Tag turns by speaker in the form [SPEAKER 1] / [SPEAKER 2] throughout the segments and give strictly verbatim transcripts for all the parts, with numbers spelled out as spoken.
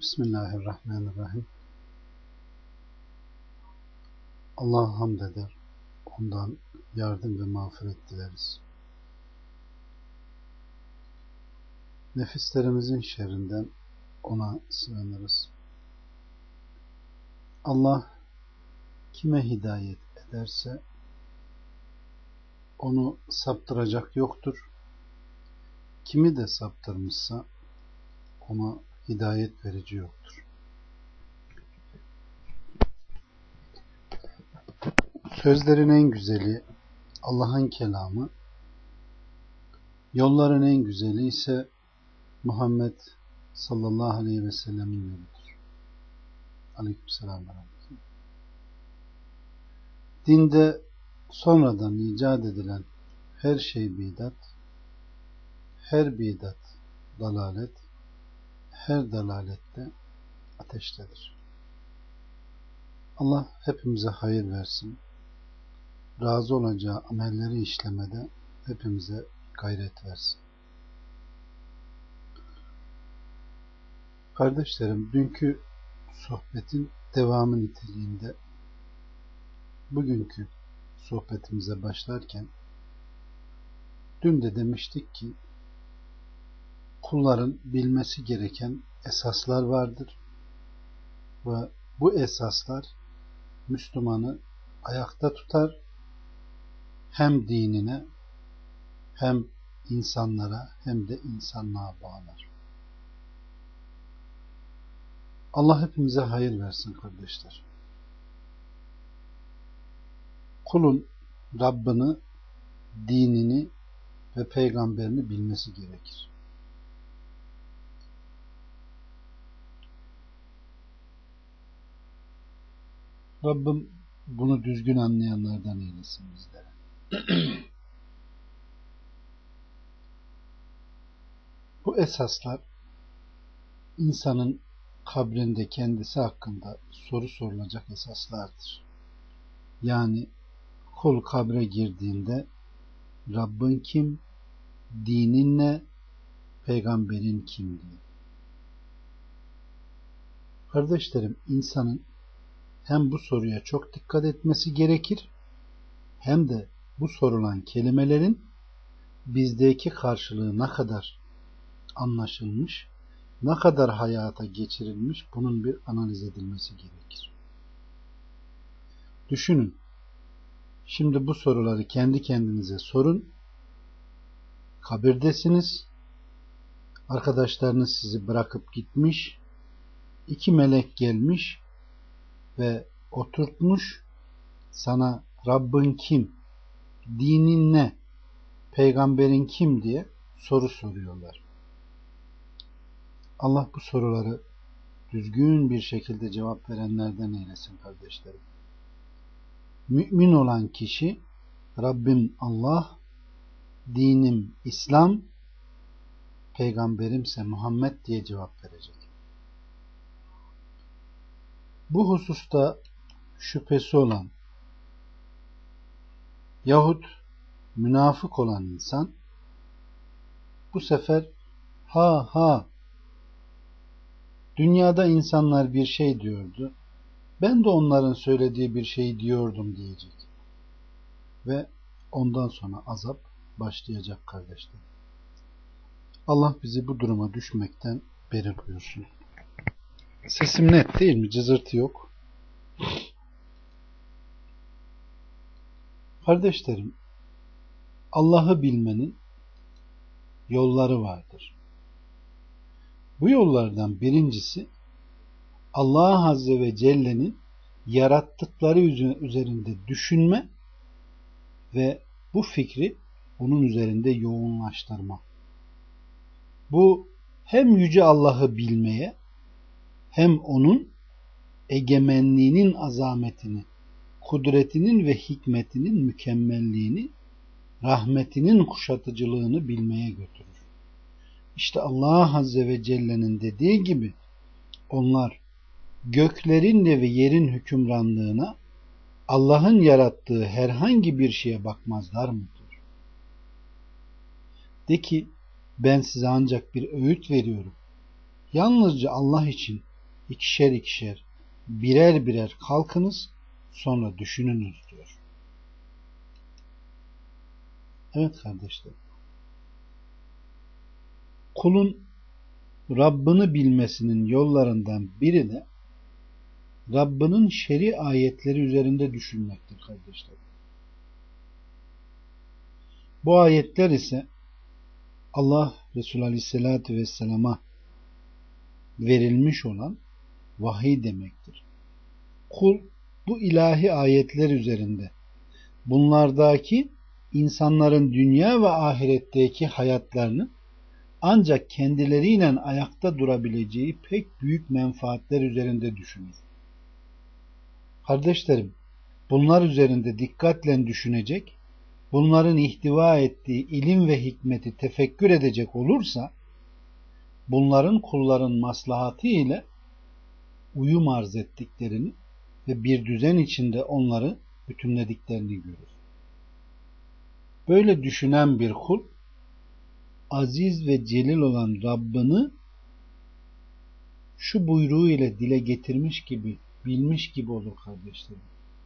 [SPEAKER 1] Bismillahirrahmanirrahim. Allah'a hamd eder, ondan yardım ve mağfiret dileriz. Nefislerimizin şerrinden ona sığınırız. Allah kime hidayet ederse onu saptıracak yoktur. Kimi de saptırmışsa ona hidayet verici yoktur. Sözlerin en güzeli Allah'ın kelamı, yolların en güzeli ise Muhammed sallallahu aleyhi ve sellemin yoludur. Aleykümselam. Dinde sonradan icat edilen her şey bidat, her bidat dalalet, her dalalette ateştedir. Allah hepimize hayır versin. Razı olacağı amelleri işlemede hepimize gayret versin. Kardeşlerim, dünkü sohbetin devamı niteliğinde bugünkü sohbetimize başlarken dün de demiştik ki kulların bilmesi gereken esaslar vardır ve bu esaslar Müslümanı ayakta tutar, hem dinine hem insanlara hem de insanlığa bağlar. Allah hepimize hayır versin kardeşler. Kulun Rabbini, dinini ve peygamberini bilmesi gerekir. Rabbim bunu düzgün anlayanlardan eylesin bizlere. Bu esaslar insanın kabrinde kendisi hakkında soru sorulacak esaslardır. Yani kul kabre girdiğinde Rabbin kim, dinin ne, peygamberin kim diye. Kardeşlerim, insanın hem bu soruya çok dikkat etmesi gerekir, hem de bu sorulan kelimelerin bizdeki karşılığı ne kadar anlaşılmış, ne kadar hayata geçirilmiş, bunun bir analiz edilmesi gerekir. Düşünün, şimdi bu soruları kendi kendinize sorun, kabirdesiniz, arkadaşlarınız sizi bırakıp gitmiş, iki melek gelmiş ve oturtmuş, sana Rabbin kim, dinin ne, peygamberin kim diye soru soruyorlar. Allah bu soruları düzgün bir şekilde cevap verenlerden eylesin kardeşlerim. Mümin olan kişi Rabbim Allah, dinim İslam, peygamberimse Muhammed diye cevap verecek. Bu hususta şüphesi olan yahut münafık olan insan bu sefer ha ha dünyada insanlar bir şey diyordu, ben de onların söylediği bir şey diyordum diyecek. Ve ondan sonra azap başlayacak kardeşler. Allah bizi bu duruma düşmekten beri buyursun. Sesim net değil mi? Cızırtı yok. Kardeşlerim, Allah'ı bilmenin yolları vardır. Bu yollardan birincisi Allah Azze ve Celle'nin yarattıkları üzerinde düşünme ve bu fikri onun üzerinde yoğunlaştırma. Bu hem Yüce Allah'ı bilmeye hem onun egemenliğinin azametini, kudretinin ve hikmetinin mükemmelliğini, rahmetinin kuşatıcılığını bilmeye götürür. İşte Allah Azze ve Celle'nin dediği gibi onlar göklerin ve yerin hükümranlığına Allah'ın yarattığı herhangi bir şeye bakmazlar mı? De ki ben size ancak bir öğüt veriyorum. Yalnızca Allah için ikişer ikişer, birer birer kalkınız, sonra düşününüz diyor. Evet kardeşler. Kulun Rabbini bilmesinin yollarından biri de Rabbinin şer'i ayetleri üzerinde düşünmektir kardeşler. Bu ayetler ise Allah Resulü Aleyhisselatü Vesselam'a verilmiş olan vahiy demektir. Kul bu ilahi ayetler üzerinde bunlardaki insanların dünya ve ahiretteki hayatlarını ancak kendileriyle ayakta durabileceği pek büyük menfaatler üzerinde düşünür. Kardeşlerim, bunlar üzerinde dikkatle düşünecek, bunların ihtiva ettiği ilim ve hikmeti tefekkür edecek olursa, bunların kulların maslahatı ile uyum arz ettiklerini ve bir düzen içinde onları bütünlediklerini görür. Böyle düşünen bir kul, aziz ve celil olan Rabbini şu buyruğu ile dile getirmiş gibi, bilmiş gibi olur kardeşlerim.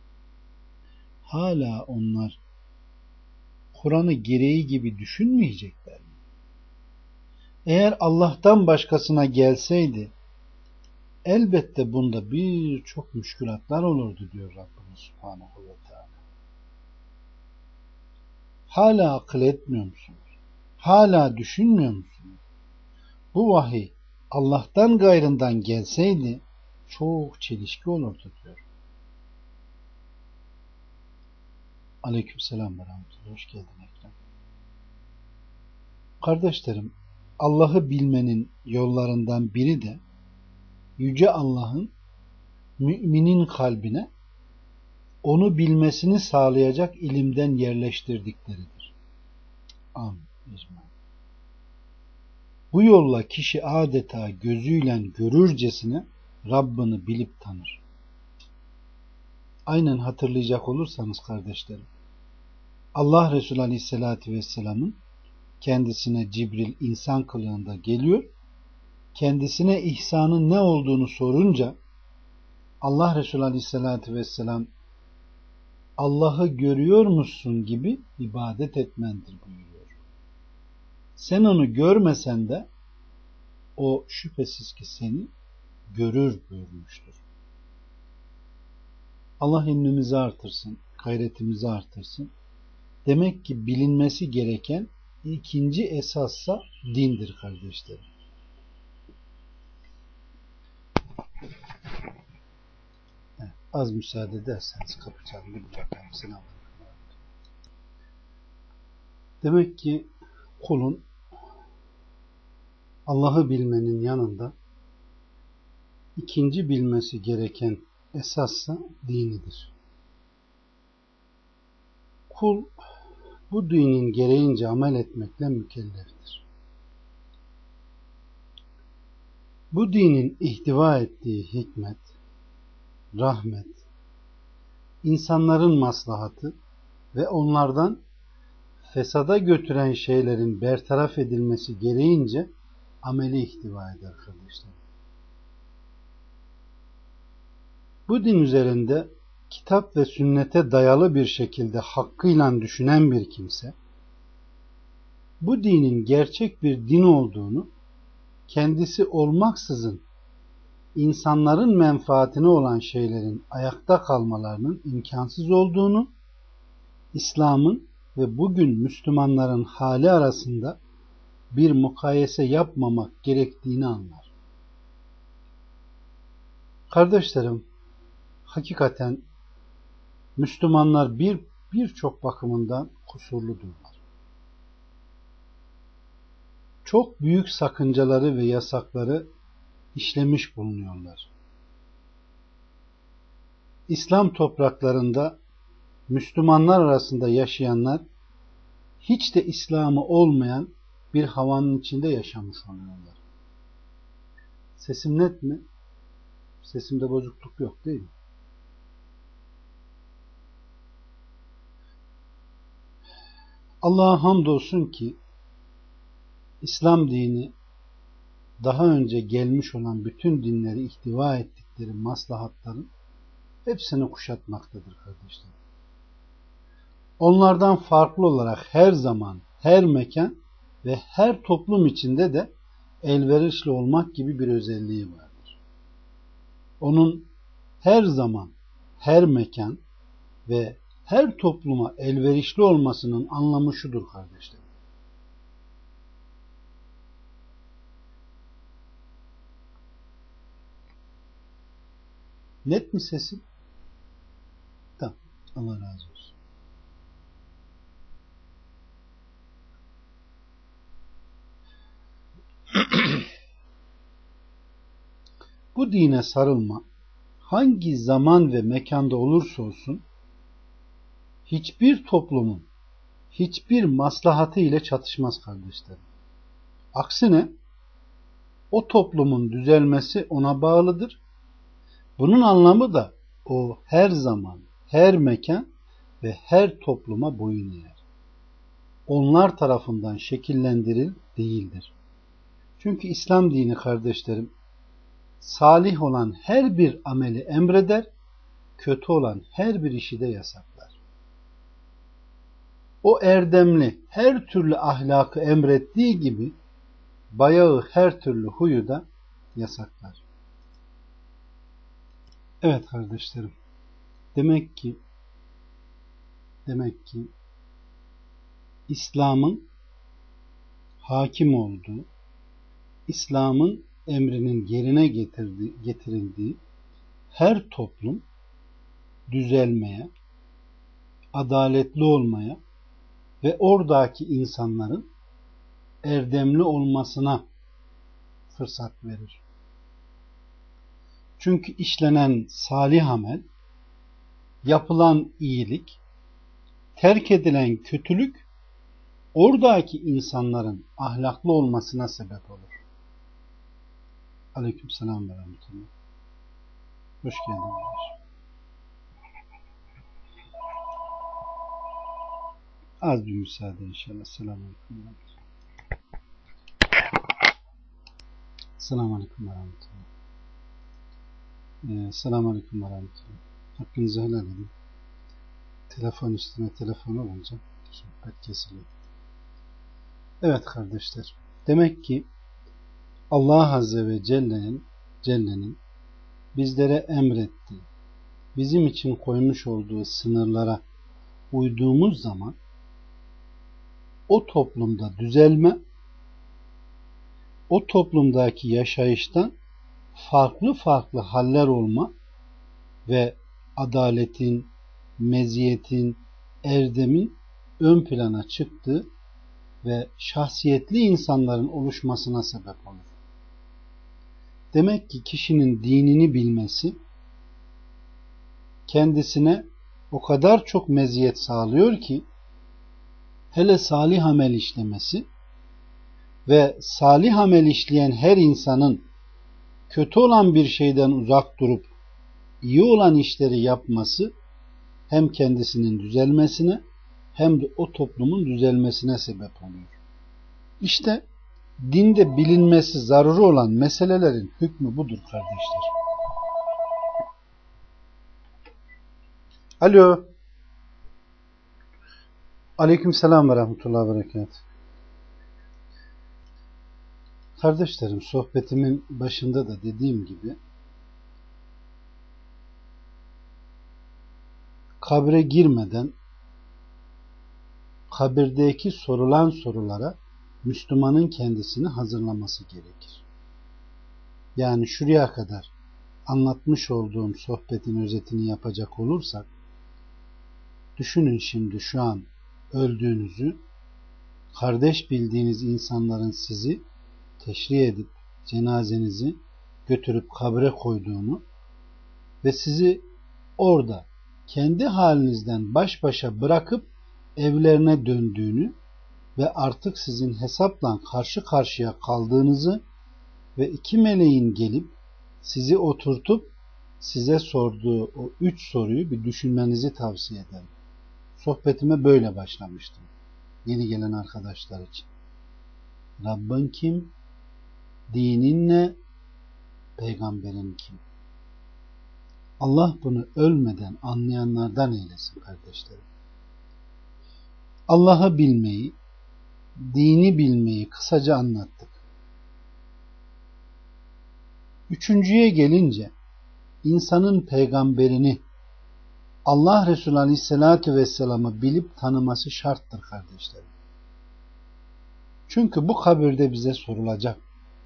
[SPEAKER 1] Hala onlar Kur'an'ı gereği gibi düşünmeyecekler mi? Eğer Allah'tan başkasına gelseydi elbette bunda birçok müşkülatlar olurdu diyor Rabbimiz Subhanahu ve Teala. Hala akıl etmiyor musunuz? Hala düşünmüyor musunuz? Bu vahiy Allah'tan gayrından gelseydi çok çelişki olurdu diyor. Aleykümselam ve rahmetullah. Hoş geldin Ekrem. Kardeşlerim, Allah'ı bilmenin yollarından biri de Yüce Allah'ın müminin kalbine onu bilmesini sağlayacak ilimden yerleştirdikleridir. Amin. Bu yolla kişi adeta gözüyle görürcesine Rabbini bilip tanır. Aynen hatırlayacak olursanız kardeşlerim, Allah Resulü Aleyhisselatü Vesselam'ın kendisine Cibril insan kılığında geliyor, kendisine ihsanın ne olduğunu sorunca Allah Resulü Aleyhisselatü Vesselam Allah'ı görüyor musun gibi ibadet etmendir buyuruyor. Sen onu görmesen de o şüphesiz ki seni görür buyurmuştur. Allah ilmimizi artırsın, gayretimizi artırsın. Demek ki bilinmesi gereken ikinci esassa dindir kardeşlerim. Evet, az müsaade ederseniz kapı çalındı. Demek ki kulun Allah'ı bilmenin yanında ikinci bilmesi gereken esassa dinidir. Kul bu dinin gereğince amel etmekle mükelleftir. Bu dinin ihtiva ettiği hikmet, rahmet, insanların maslahatı ve onlardan fesada götüren şeylerin bertaraf edilmesi gereğince ameli ihtiva eder kardeşler. Bu din üzerinde kitap ve sünnete dayalı bir şekilde hakkıyla düşünen bir kimse, bu dinin gerçek bir din olduğunu, kendisi olmaksızın insanların menfaatine olan şeylerin ayakta kalmalarının imkansız olduğunu, İslam'ın ve bugün Müslümanların hali arasında bir mukayese yapmamak gerektiğini anlar. Kardeşlerim, hakikaten Müslümanlar bir birçok bakımından kusurludurlar. Çok büyük sakıncaları ve yasakları işlemiş bulunuyorlar. İslam topraklarında Müslümanlar arasında yaşayanlar hiç de İslam'ı olmayan bir havanın içinde yaşamış oluyorlar. Sesim net mi? Sesimde bozukluk yok değil mi? Allah'a hamdolsun ki İslam dini daha önce gelmiş olan bütün dinleri ihtiva ettikleri maslahatların hepsini kuşatmaktadır kardeşler. Onlardan farklı olarak her zaman, her mekan ve her toplum içinde de elverişli olmak gibi bir özelliği vardır. Onun her zaman, her mekan ve her topluma elverişli olmasının anlamı şudur kardeşler. Net mi sesim? Tamam. Allah razı olsun. Bu dine sarılma hangi zaman ve mekanda olursa olsun hiçbir toplumun hiçbir maslahatı ile çatışmaz kardeşlerim. Aksine o toplumun düzelmesi ona bağlıdır. Bunun anlamı da o her zaman, her mekan ve her topluma boyun eğer. Onlar tarafından şekillendiril değildir. Çünkü İslam dini kardeşlerim, salih olan her bir ameli emreder, kötü olan her bir işi de yasaklar. O erdemli her türlü ahlakı emrettiği gibi bayağı her türlü huyu da yasaklar. Evet kardeşlerim, demek ki demek ki İslam'ın hakim olduğu, İslam'ın emrinin yerine getirdiği, getirildiği her toplum düzelmeye, adaletli olmaya ve oradaki insanların erdemli olmasına fırsat verir. Çünkü işlenen salih amel, yapılan iyilik, terk edilen kötülük oradaki insanların ahlaklı olmasına sebep olur. Aleykümselam ve rahmetullah. Hoş geldiniz. Az bir müsaade inşallah. Selamun aleyküm. Selamun aleyküm ve rahmetullah. Ee, Selamun aleyküm ve rahmetullah. Hakkınızı helal edin. Telefon üstüne telefon olunca sohbet kesiliyor. Evet kardeşler. Demek ki Allah Azze ve Celle'nin Celle'nin bizlere emrettiği, bizim için koymuş olduğu sınırlara uyduğumuz zaman o toplumda düzelme, o toplumdaki yaşayıştan farklı farklı haller olma ve adaletin, meziyetin, erdemin ön plana çıktığı ve şahsiyetli insanların oluşmasına sebep olur. Demek ki kişinin dinini bilmesi kendisine o kadar çok meziyet sağlıyor ki hele salih amel işlemesi ve salih amel işleyen her insanın kötü olan bir şeyden uzak durup iyi olan işleri yapması hem kendisinin düzelmesine hem de o toplumun düzelmesine sebep oluyor. İşte dinde bilinmesi zaruri olan meselelerin hükmü budur kardeşler. Alo. Aleykümselam ve rahmetullahi ve berekatuhu. Kardeşlerim, sohbetimin başında da dediğim gibi kabre girmeden kabirdeki sorulan sorulara Müslümanın kendisini hazırlaması gerekir. Yani şuraya kadar anlatmış olduğum sohbetin özetini yapacak olursak, düşünün şimdi şu an öldüğünüzü, kardeş bildiğiniz insanların sizi teşri edip cenazenizi götürüp kabre koyduğunu ve sizi orada kendi halinizden baş başa bırakıp evlerine döndüğünü ve artık sizin hesapla karşı karşıya kaldığınızı ve iki meleğin gelip sizi oturtup size sorduğu o üç soruyu bir düşünmenizi tavsiye ederim. Sohbetime böyle başlamıştım. Yeni gelen arkadaşlar için. Rabbin kim? Dinin ne? Peygamberin kim? Allah bunu ölmeden anlayanlardan eylesin kardeşlerim. Allah'ı bilmeyi, dini bilmeyi kısaca anlattık. Üçüncüye gelince, insanın peygamberini, Allah Resulü Aleyhisselatü Vesselam'ı bilip tanıması şarttır kardeşlerim. Çünkü bu kabirde bize sorulacak.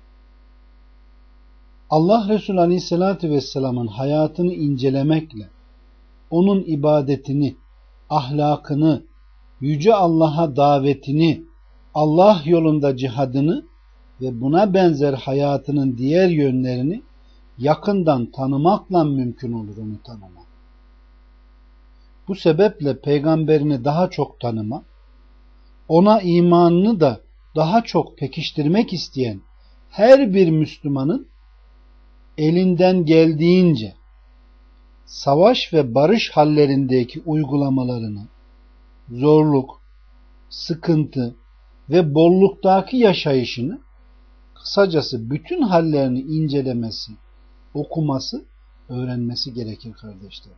[SPEAKER 1] Allah Resulü Aleyhisselatü Vesselam'ın hayatını incelemekle, onun ibadetini, ahlakını, Yüce Allah'a davetini, Allah yolunda cihadını ve buna benzer hayatının diğer yönlerini yakından tanımakla mümkün olur onu tanımak. Bu sebeple peygamberini daha çok tanıma, ona imanını da daha çok pekiştirmek isteyen her bir Müslümanın elinden geldiğince savaş ve barış hallerindeki uygulamalarını, zorluk, sıkıntı ve bolluktaki yaşayışını, kısacası bütün hallerini incelemesi, okuması, öğrenmesi gerekir kardeşlerim.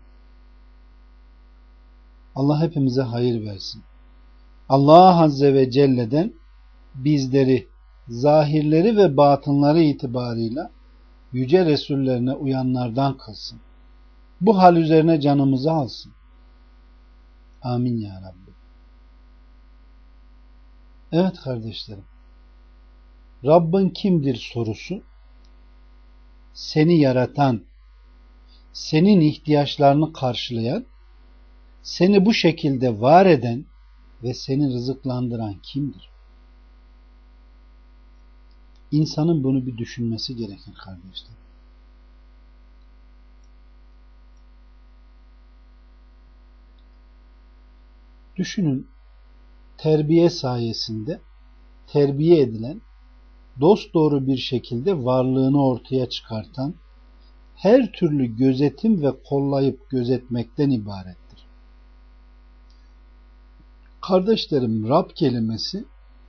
[SPEAKER 1] Allah hepimize hayır versin. Allah Azze ve Celle'den bizleri zahirleri ve batınları itibarıyla yüce Resullerine uyanlardan kılsın. Bu hal üzerine canımızı alsın. Amin ya Rabbi. Evet kardeşlerim, Rabbin kimdir sorusu, seni yaratan, senin ihtiyaçlarını karşılayan, seni bu şekilde var eden ve seni rızıklandıran kimdir? İnsanın bunu bir düşünmesi gerekir kardeşler. Düşünün, terbiye sayesinde terbiye edilen, dosdoğru bir şekilde varlığını ortaya çıkartan, her türlü gözetim ve kollayıp gözetmekten ibarettir. Kardeşlerim, Rab kelimesi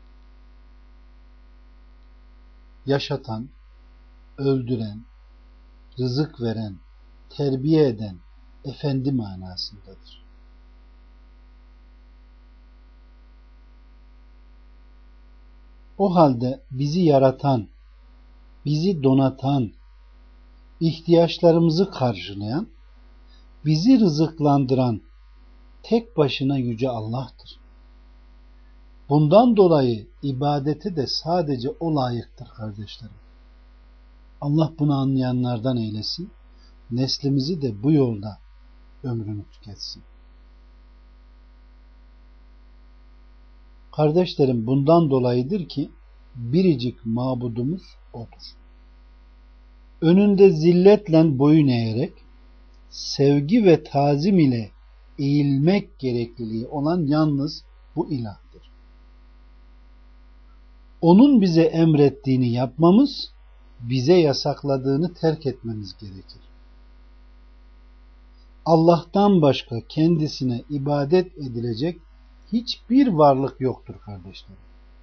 [SPEAKER 1] yaşatan, öldüren, rızık veren, terbiye eden, efendi manasındadır. O halde bizi yaratan, bizi donatan, ihtiyaçlarımızı karşılayan, bizi rızıklandıran tek başına Yüce Allah'tır. Bundan dolayı ibadete de sadece O layıktır kardeşlerim. Allah bunu anlayanlardan eylesin. Neslimizi de bu yolda ömrünü tüketsin. Kardeşlerim, bundan dolayıdır ki biricik mabudumuz O'dur. Önünde zilletle boyun eğerek sevgi ve tazim ile eğilmek gerekliliği olan yalnız bu ilahtır. Onun bize emrettiğini yapmamız, bize yasakladığını terk etmemiz gerekir. Allah'tan başka kendisine ibadet edilecek hiçbir varlık yoktur kardeşlerim.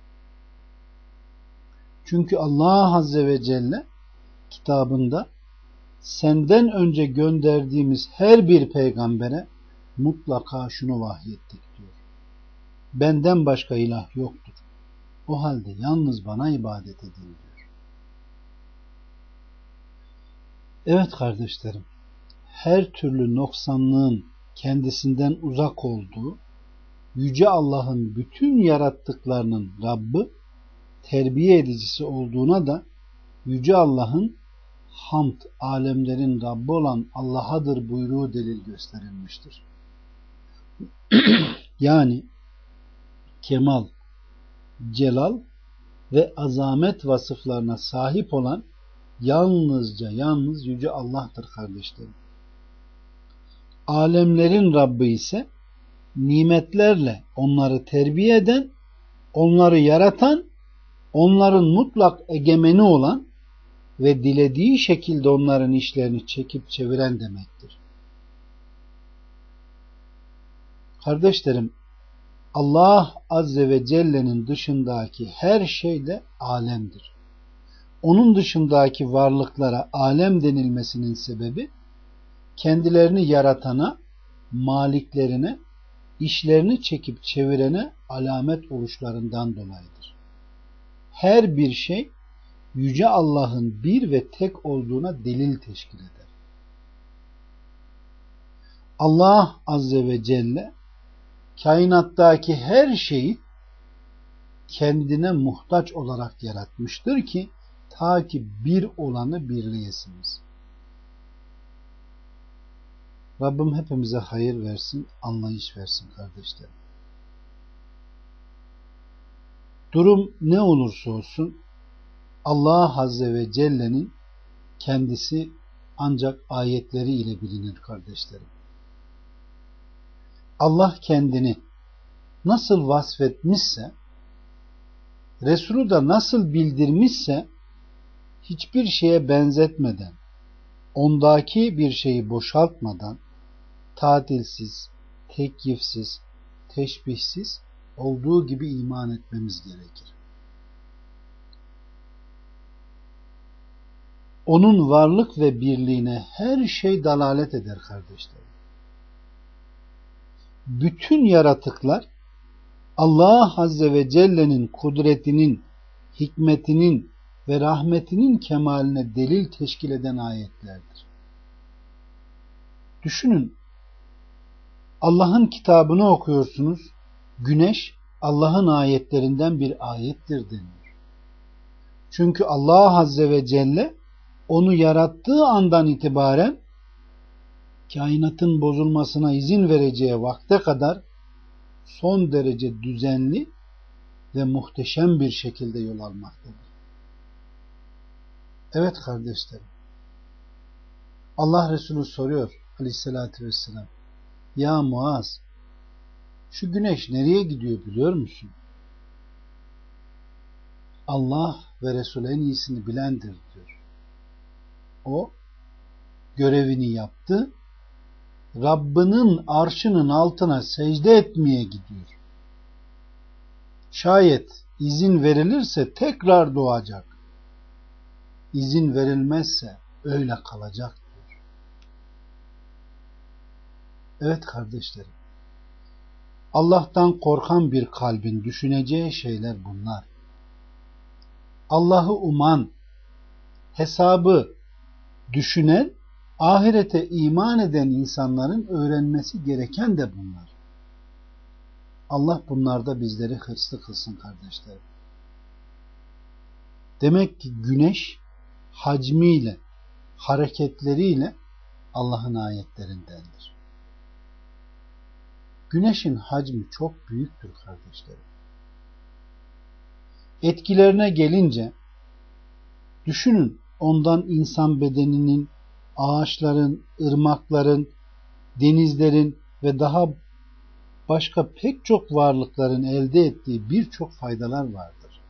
[SPEAKER 1] Çünkü Allah Azze ve Celle kitabında senden önce gönderdiğimiz her bir peygambere mutlaka şunu vahyettik diyor. Benden başka ilah yoktur. O halde yalnız bana ibadet edin diyor. Evet kardeşlerim, her türlü noksanlığın kendisinden uzak olduğu, Yüce Allah'ın bütün yarattıklarının Rabbi, terbiye edicisi olduğuna da Yüce Allah'ın hamd, alemlerin Rabbi olan Allah'adır buyruğu delil gösterilmiştir. Yani kemal, celal ve azamet vasıflarına sahip olan yalnızca yalnız Yüce Allah'tır kardeşlerim. Alemlerin Rabbi ise nimetlerle onları terbiye eden, onları yaratan, onların mutlak egemeni olan ve dilediği şekilde onların işlerini çekip çeviren demektir. Kardeşlerim, Allah Azze ve Celle'nin dışındaki her şey de alemdir. onun dışındaki varlıklara alem denilmesinin sebebi kendilerini yaratana, maliklerine, işlerini çekip çevirene alamet oluşlarından dolayıdır. Her bir şey Yüce Allah'ın bir ve tek olduğuna delil teşkil eder. Allah Azze ve Celle kainattaki her şeyi kendine muhtaç olarak yaratmıştır ki ta ki bir olanı birleyesiniz. Rabbim hepimize hayır versin, anlayış versin kardeşlerim. Durum ne olursa olsun Allah Azze ve Celle'nin kendisi ancak ayetleri ile bilinir kardeşlerim. Allah kendini nasıl vasfetmişse, Resulü de nasıl bildirmişse hiçbir şeye benzetmeden, ondaki bir şeyi boşaltmadan, tadilsiz, tekyifsiz, teşbihsiz olduğu gibi iman etmemiz gerekir. Onun varlık ve birliğine her şey dalalet eder kardeşlerim. Bütün yaratıklar Allah Azze ve Celle'nin kudretinin, hikmetinin ve rahmetinin kemaline delil teşkil eden ayetlerdir. Düşünün, Allah'ın kitabını okuyorsunuz, güneş Allah'ın ayetlerinden bir ayettir deniyor. Çünkü Allah Azze ve Celle onu yarattığı andan itibaren kainatın bozulmasına izin vereceği vakte kadar son derece düzenli ve muhteşem bir şekilde yol almaktadır. Evet kardeşlerim, Allah Resulü soruyor Aleyhisselatü Vesselam, ya Muaz, şu güneş nereye gidiyor biliyor musun? Allah ve Resul en iyisini bilendir diyor. O görevini yaptı, Rabbinin arşının altına secde etmeye gidiyor. Şayet izin verilirse tekrar doğacak. İzin verilmezse öyle kalacak diyor. Evet kardeşlerim, Allah'tan korkan bir kalbin düşüneceği şeyler bunlar. Allah'ı uman, hesabı düşünen, ahirete iman eden insanların öğrenmesi gereken de bunlar. Allah bunlarda bizleri hırslı kılsın kardeşlerim. Demek ki güneş hacmiyle, hareketleriyle Allah'ın ayetlerindendir. Güneşin hacmi çok büyüktür kardeşlerim. Etkilerine gelince düşünün, ondan insan bedeninin, ağaçların, ırmakların, denizlerin ve daha başka pek çok varlıkların elde ettiği birçok faydalar vardır.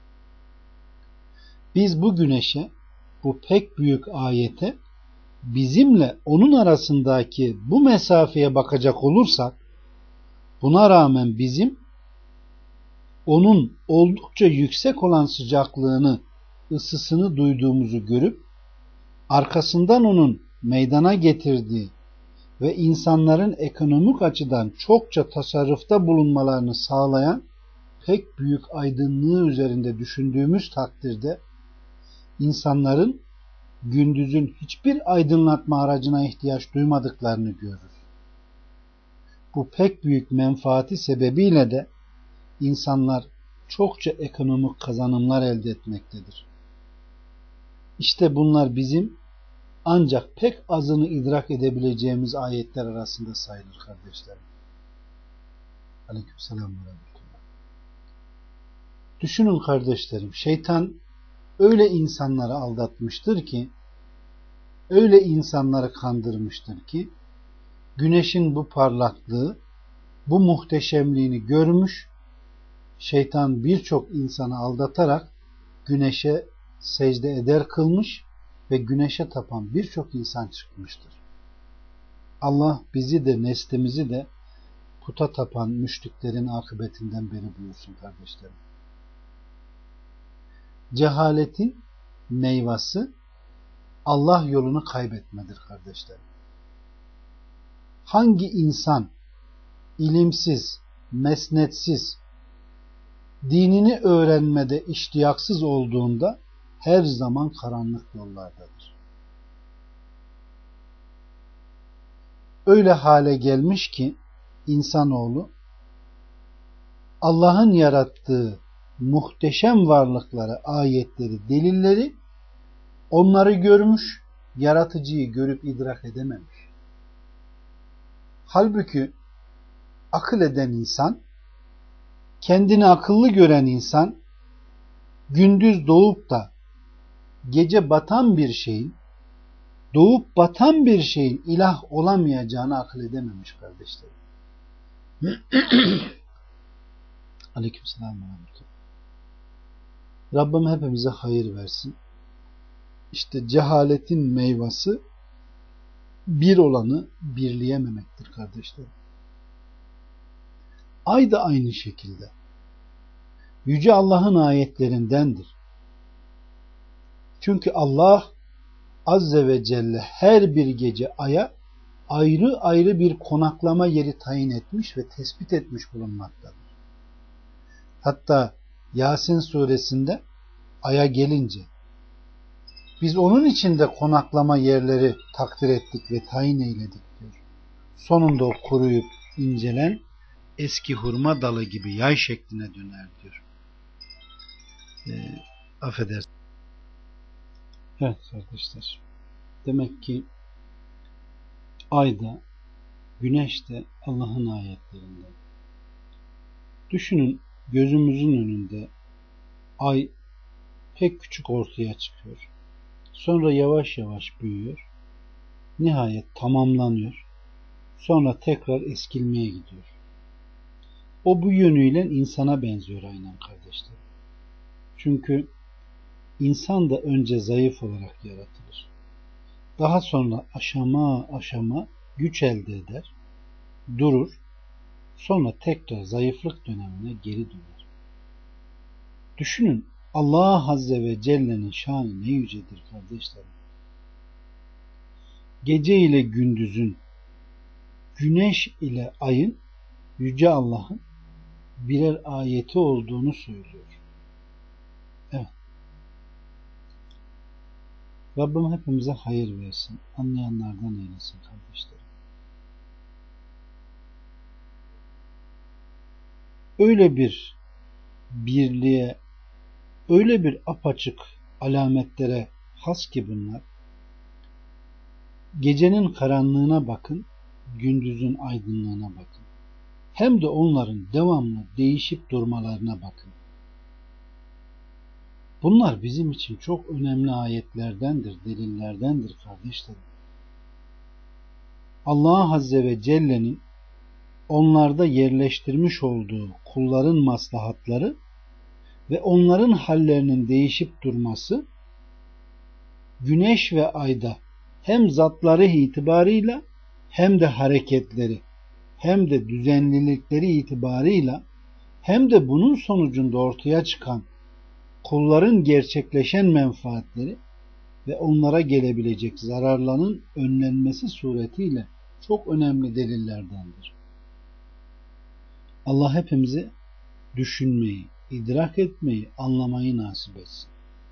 [SPEAKER 1] Biz bu güneşe, bu pek büyük ayete, bizimle onun arasındaki bu mesafeye bakacak olursak, buna rağmen bizim onun oldukça yüksek olan sıcaklığını, ısısını duyduğumuzu görüp, arkasından onun meydana getirdiği ve insanların ekonomik açıdan çokça tasarrufta bulunmalarını sağlayan pek büyük aydınlığı üzerinde düşündüğümüz takdirde insanların gündüzün hiçbir aydınlatma aracına ihtiyaç duymadıklarını görürüz. Bu pek büyük menfaati sebebiyle de insanlar çokça ekonomik kazanımlar elde etmektedir. İşte bunlar bizim ancak pek azını idrak edebileceğimiz ayetler arasında sayılır kardeşlerim. Aleykümselam ve rahmetullah. Düşünün kardeşlerim, şeytan öyle insanları aldatmıştır ki, öyle insanları kandırmıştır ki, güneşin bu parlaklığı, bu muhteşemliğini görmüş, şeytan birçok insanı aldatarak güneşe secde eder kılmış ve güneşe tapan birçok insan çıkmıştır. Allah bizi de neslimizi de puta tapan müşriklerin akıbetinden beri buyursun kardeşlerim. Cehaletin meyvası Allah yolunu kaybetmedir kardeşlerim. Hangi insan ilimsiz, mesnetsiz, dinini öğrenmede iştiyaksız olduğunda her zaman karanlık yollardadır. Öyle hale gelmiş ki insanoğlu Allah'ın yarattığı muhteşem varlıkları, ayetleri, delilleri onları görmüş, yaratıcıyı görüp idrak edememiş. Halbuki akıl eden insan, kendini akıllı gören insan, gündüz doğup da gece batan bir şeyin, doğup batan bir şeyin ilah olamayacağını akıl edememiş kardeşlerim. Aleykümselam. Rabbim hepimize hayır versin. İşte cehaletin meyvası bir olanı birleyememektir kardeşlerim. Ay da aynı şekilde. Yüce Allah'ın ayetlerindendir. Çünkü Allah Azze ve Celle her bir gece aya ayrı ayrı bir konaklama yeri tayin etmiş ve tespit etmiş bulunmaktadır. Hatta Yasin suresinde aya gelince biz onun içinde konaklama yerleri takdir ettik ve tayin eyledik diyor. Sonunda o kuruyup incelen eski hurma dalı gibi yay şekline döner diyor. E, affedersin. Evet kardeşler. Demek ki ay da güneş de Allah'ın ayetlerinden. Düşünün, gözümüzün önünde ay pek küçük ortaya çıkıyor. Sonra yavaş yavaş büyüyor. Nihayet tamamlanıyor. Sonra tekrar eskilmeye gidiyor. O bu yönüyle insana benziyor aynen kardeşler. Çünkü insan da önce zayıf olarak yaratılır. Daha sonra aşama aşama güç elde eder, durur, sonra tekrar zayıflık dönemine geri döner. Düşünün, Allah Azze ve Celle'nin şanı ne yücedir kardeşlerim. Gece ile gündüzün, güneş ile ayın Yüce Allah'ın birer ayeti olduğunu söylüyor. Evet. Rabbim hepimize hayır versin. Anlayanlardan eylesin kardeşlerim. Öyle bir birliğe, öyle bir apaçık alametlere has ki bunlar. Gecenin karanlığına bakın, gündüzün aydınlığına bakın. Hem de onların devamlı değişip durmalarına bakın. Bunlar bizim için çok önemli ayetlerdendir, delillerdendir kardeşlerim. Allah Azze ve Celle'nin onlarda yerleştirmiş olduğu kulların maslahatları ve onların hallerinin değişip durması, güneş ve ayda hem zatları itibarıyla hem de hareketleri, hem de düzenlilikleri itibarıyla hem de bunun sonucunda ortaya çıkan kulların gerçekleşen menfaatleri ve onlara gelebilecek zararların önlenmesi suretiyle çok önemli delillerdendir. Allah hepimize düşünmeyi, idrak etmeyi, anlamayı nasip etsin.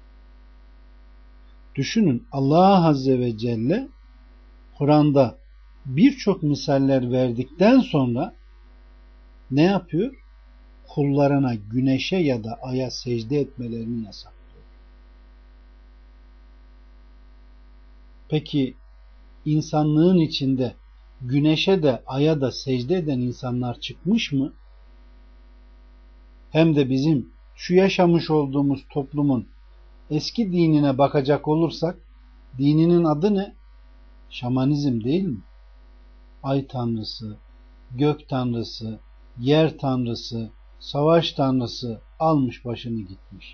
[SPEAKER 1] Düşünün, Allah Azze ve Celle Kur'an'da birçok misaller verdikten sonra ne yapıyor? Kullarına güneşe ya da aya secde etmelerini yasaklıyor. Peki insanlığın içinde güneşe de aya da secde eden insanlar çıkmış mı? Hem de bizim şu yaşamış olduğumuz toplumun eski dinine bakacak olursak, dininin adı ne? Şamanizm değil mi? Ay tanrısı, gök tanrısı, yer tanrısı, savaş tanrısı almış başını gitmiş.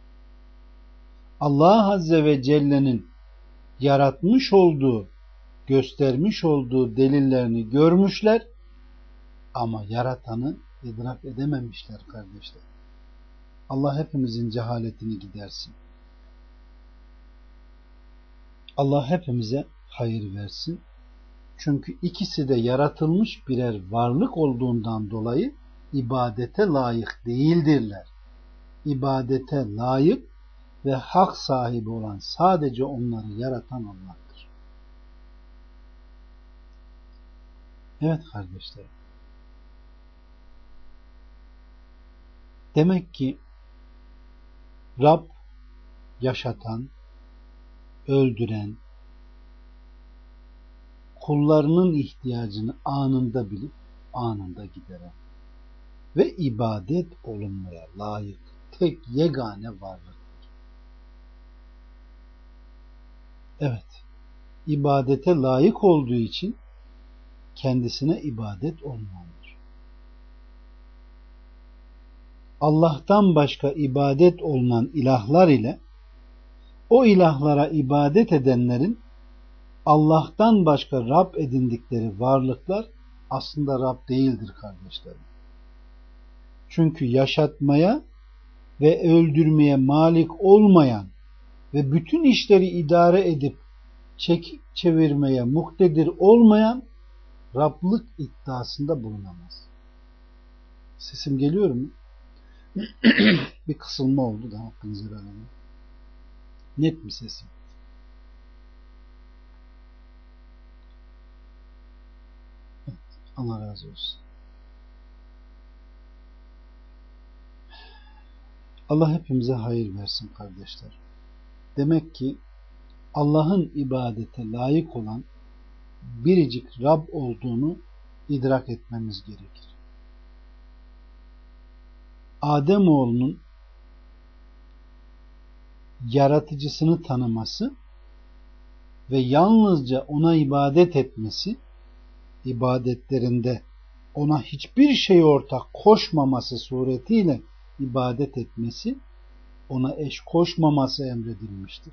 [SPEAKER 1] Allah Azze ve Celle'nin yaratmış olduğu, göstermiş olduğu delillerini görmüşler ama yaratanı idrak edememişler kardeşler. Allah hepimizin cehaletini gidersin. Allah hepimize hayır versin. Çünkü ikisi de yaratılmış birer varlık olduğundan dolayı ibadete layık değildirler. İbadete layık ve hak sahibi olan sadece onları yaratan Allah'tır. Evet kardeşlerim. Demek ki Rab yaşatan, öldüren, kullarının ihtiyacını anında bilip anında gideren ve ibadet olunmaya layık tek yegane varlıktır. Evet, ibadete layık olduğu için kendisine ibadet olunandır. Allah'tan başka ibadet olunan ilahlar ile o ilahlara ibadet edenlerin Allah'tan başka Rab edindikleri varlıklar aslında Rab değildir kardeşlerim. Çünkü yaşatmaya ve öldürmeye malik olmayan ve bütün işleri idare edip çekip çevirmeye muktedir olmayan Rablık iddiasında bulunamaz. Sesim geliyor mu? Bir kısılma oldu da hakkınızı verelim. Net mi sesim? Evet, Allah razı olsun. Allah hepimize hayır versin kardeşler. Demek ki Allah'ın ibadete layık olan biricik Rab olduğunu idrak etmemiz gerekir. Ademoğlunun yaratıcısını tanıması ve yalnızca ona ibadet etmesi, ibadetlerinde ona hiçbir şey ortak koşmaması suretiyle ibadet etmesi, ona eş koşmaması emredilmiştir.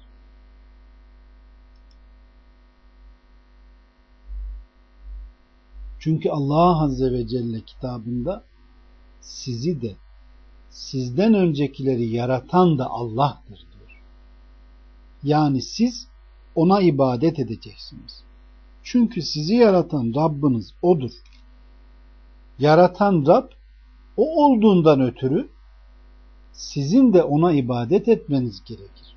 [SPEAKER 1] Çünkü Allah Azze ve Celle kitabında sizi de sizden öncekileri yaratan da Allah'tır diyor. Yani siz ona ibadet edeceksiniz. Çünkü sizi yaratan Rabbiniz O'dur. Yaratan Rab O olduğundan ötürü sizin de ona ibadet etmeniz gerekir.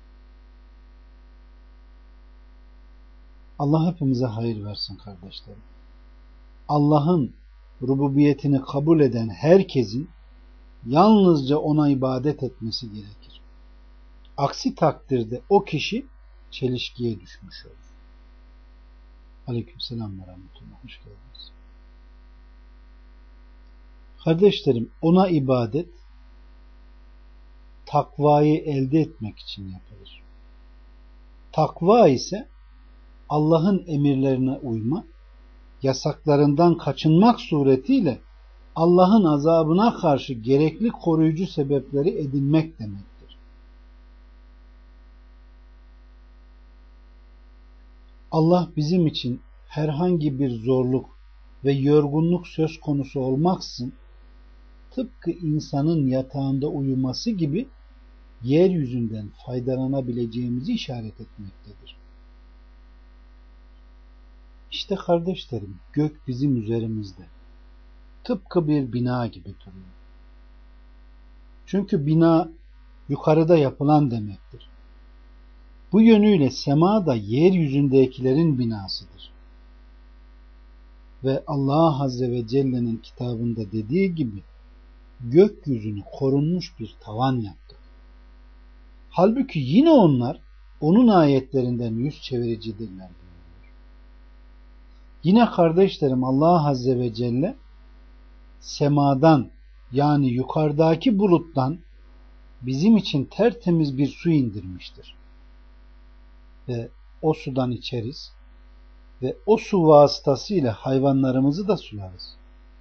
[SPEAKER 1] Allah hepimize hayır versin kardeşlerim. Allah'ın rububiyetini kabul eden herkesin yalnızca ona ibadet etmesi gerekir. Aksi takdirde o kişi çelişkiye düşmüş olur. Aleykümselam ve rahmetullah. Hoş geldiniz. Kardeşlerim, ona ibadet takvayı elde etmek için yapılır. Takva ise Allah'ın emirlerine uyma, yasaklarından kaçınmak suretiyle Allah'ın azabına karşı gerekli koruyucu sebepleri edinmek demektir. Allah bizim için herhangi bir zorluk ve yorgunluk söz konusu olmaksızın tıpkı insanın yatağında uyuması gibi yeryüzünden faydalanabileceğimizi işaret etmektedir. İşte kardeşlerim, gök bizim üzerimizde. Tıpkı bir bina gibi duruyor. Çünkü bina yukarıda yapılan demektir. Bu yönüyle sema da yeryüzündekilerin binasıdır. Ve Allah Azze ve Celle'nin kitabında dediği gibi gökyüzünü korunmuş bir tavan yaptı. Halbuki yine onlar onun ayetlerinden yüz çeviricidirler diyor. Yine kardeşlerim, Allah Azze ve Celle semadan, yani yukarıdaki buluttan bizim için tertemiz bir su indirmiştir. Ve o sudan içeriz ve o su vasıtasıyla hayvanlarımızı da sularız.